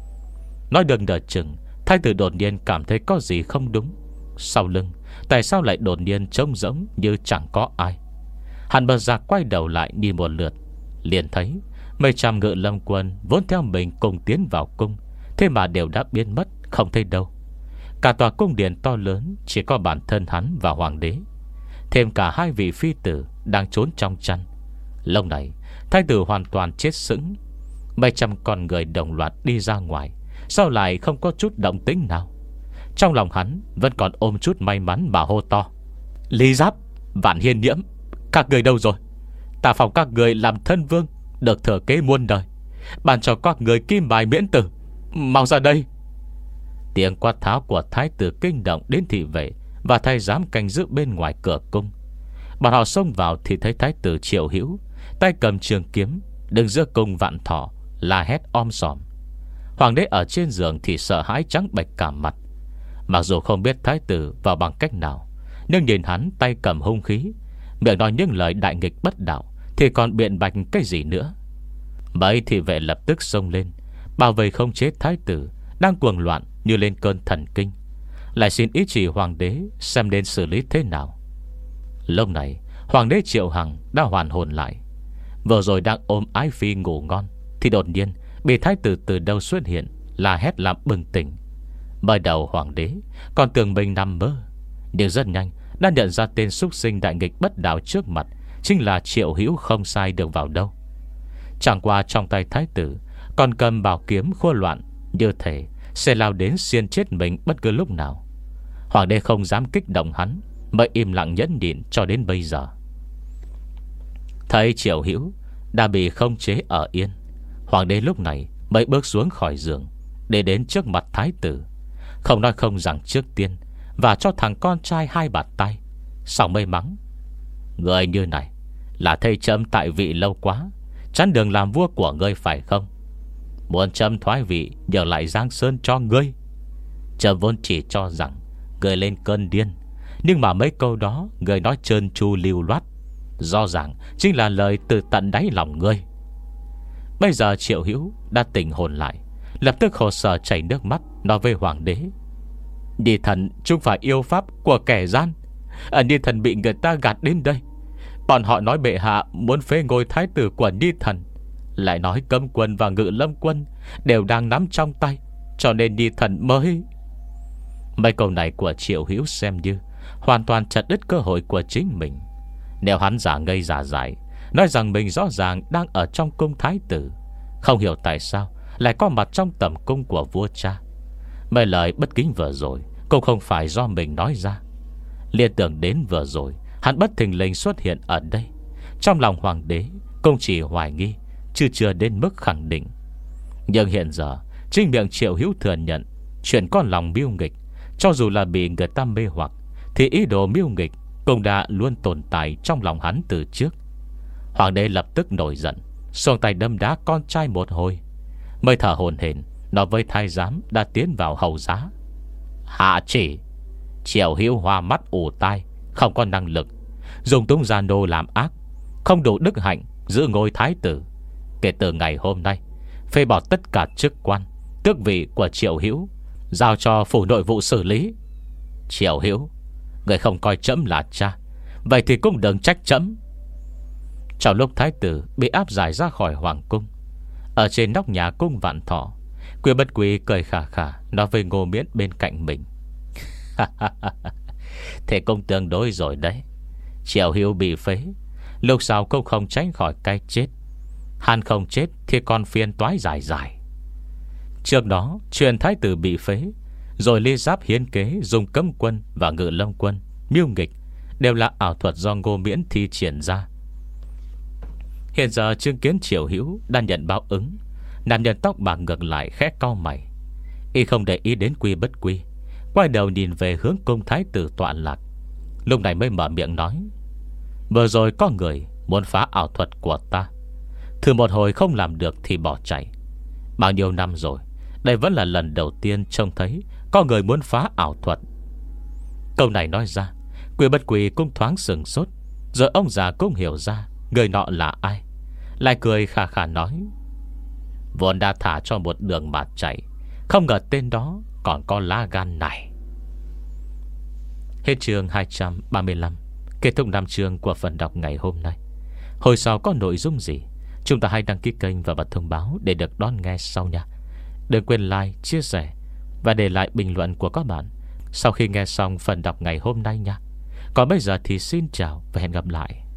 Nói đừng đợi chừng, thái tử đột nhiên cảm thấy có gì không đúng. Sau lưng tại sao lại đột nhiên trông rỗng như chẳng có ai? Hắn bật ra quay đầu lại đi một lượt, liền thấy mấy trăm ngự lâm quân vốn theo mình cùng tiến vào cung, thế mà đều đã biến mất không thấy đâu. Cả tòa cung điện to lớn chỉ có bản thân hắn và hoàng đế, thêm cả hai vị phi tử đang trốn trong chăn. Lúc này thái tử hoàn toàn chết sững. Mấy trăm con người đồng loạt đi ra ngoài, sao lại không có chút động tĩnh nào? Trong lòng hắn vẫn còn ôm chút may mắn mà hô to: Lý Giáp, Vạn Hiên Nhiễm, các người đâu rồi? Ta phòng các người làm thân vương, được thừa kế muôn đời, bàn cho các người kim bài miễn tử, mau ra đây. Tiếng quát tháo của thái tử kinh động đến thị vệ và thái giám canh giữ bên ngoài cửa cung. Bọn họ xông vào thì thấy thái tử Triệu Hữu tay cầm trường kiếm đứng giữa cung Vạn Thọ, la hét om sòm. Hoàng đế ở trên giường thì sợ hãi trắng bệch cả mặt. Mặc dù không biết thái tử vào bằng cách nào, nhưng nhìn hắn tay cầm hung khí, miệng nói những lời đại nghịch bất đạo, thì còn biện bạch cái gì nữa. Mấy thị vệ lập tức xông lên bảo vệ không chế thái tử đang cuồng loạn như lên cơn thần kinh, lại xin ý chỉ hoàng đế xem nên xử lý thế nào. Lúc này hoàng đế Triệu Hằng đã hoàn hồn lại. Vừa rồi đang ôm ái phi ngủ ngon, thì đột nhiên bị thái tử từ đâu xuất hiện, la hét làm bừng tỉnh. Mới đầu hoàng đế còn tưởng mình nằm mơ, nhưng rất nhanh đã nhận ra tên súc sinh đại nghịch bất đạo trước mặt chính là Triệu Hữu không sai được vào đâu. Chẳng qua trong tay thái tử còn cầm bảo kiếm khua loạn, như thể sẽ lao đến xiên chết mình bất cứ lúc nào. Hoàng đế không dám kích động hắn, mới im lặng nhẫn nhịn cho đến bây giờ. Thấy Triệu Hữu đã bị không chế ở yên, Hoàng đế lúc này mới bước xuống khỏi giường, để đến trước mặt thái tử. Không nói không rằng trước tiên và cho thằng con trai hai bạt tay, sau mới mắng: Người như này là thầy chấm tại vị lâu quá, chắn đường làm vua của ngươi phải không? Muốn chấm thoái vị nhờ lại Giang Sơn cho ngươi. Chấm vốn chỉ cho rằng ngươi lên cơn điên, nhưng mà mấy câu đó ngươi nói trơn tru lưu loát, rõ ràng chính là lời từ tận đáy lòng ngươi. Bây giờ Triệu Hữu đã tỉnh hồn lại, lập tức khổ sở chảy nước mắt, nói với hoàng đế: Nhi thần chung phải yêu pháp của kẻ gian. à, Nhi thần bị người ta gạt đến đây. Bọn họ nói bệ hạ muốn phế ngôi thái tử của Nhi thần, lại nói cấm quân và ngự lâm quân đều đang nắm trong tay, cho nên Nhi thần mới... Mấy câu này của Triệu Hữu xem như hoàn toàn chặt đứt cơ hội của chính mình. Nếu hắn giả ngây giả dại, nói rằng mình rõ ràng đang ở trong cung thái tử, không hiểu tại sao lại có mặt trong tầm cung của vua cha. Mấy lời bất kính vừa rồi cũng không phải do mình nói ra. Liên tưởng đến vừa rồi hắn bất thình lình xuất hiện ở đây, trong lòng hoàng đế cũng chỉ hoài nghi, chứ chưa đến mức khẳng định. Nhưng hiện giờ chính miệng Triệu Hữu thừa nhận chuyện con lòng mưu nghịch. Cho dù là bị người ta mê hoặc, thì ý đồ mưu nghịch cũng đã luôn tồn tại trong lòng hắn từ trước. Hoàng đế lập tức nổi giận, xoang tay đâm đá con trai một hồi, mới thở hổn hển nói với thái giám đã tiến vào hầu giá: Hạ chỉ Triệu Hữu hoa mắt ù tai, không có năng lực, dùng túng gian đô làm ác, không đủ đức hạnh giữ ngôi thái tử. Kể từ ngày hôm nay, phê bỏ tất cả chức quan, tước vị của Triệu Hữu, giao cho phủ nội vụ xử lý. Triệu Hữu, người không coi trẫm là cha, vậy thì cũng đừng trách trẫm. Trong lúc thái tử bị áp giải ra khỏi hoàng cung, ở trên nóc nhà cung Vạn Thọ, Quy Bất Quy cười khà khà nói với Ngô Miễn bên cạnh mình: Thế cũng tương đối rồi đấy. Triệu Hữu bị phế, lúc sau cũng không tránh khỏi cái chết. Hắn không chết thì còn phiền toái dài dài. Trước đó chuyện thái tử bị phế, rồi Ly Giáp hiến kế dùng cấm quân và ngự lâm quân mưu nghịch, đều là ảo thuật do Ngô Miễn thi triển ra. Hiện giờ chứng kiến Triệu Hữu đang nhận báo ứng, nam nhân tóc bạc ngược lại khẽ cau mày. Y không để ý đến Quy Bất Quy, quay đầu nhìn về hướng cung thái tử tọa lạc. Lúc này mới mở miệng nói: Vừa rồi có người muốn phá ảo thuật của ta, thử một hồi không làm được thì bỏ chạy. Bao nhiêu năm rồi, đây vẫn là lần đầu tiên trông thấy có người muốn phá ảo thuật. Câu này nói ra, Quy Bất Quy cũng thoáng sừng sốt, rồi ông già cũng hiểu ra người nọ là ai, lại cười khà khà nói: Vốn đã thả cho một đường mà chạy, không ngờ tên đó còn có lá gan này. Hết chương hai trăm ba mươi lăm. Kết thúc năm chương của phần đọc ngày hôm nay. Hồi sau có nội dung gì, chúng ta hãy đăng ký kênh và bật thông báo để được đón nghe sau nha. Đừng quên like, chia sẻ và để lại bình luận của các bạn sau khi nghe xong phần đọc ngày hôm nay nha. Còn bây giờ thì xin chào và hẹn gặp lại.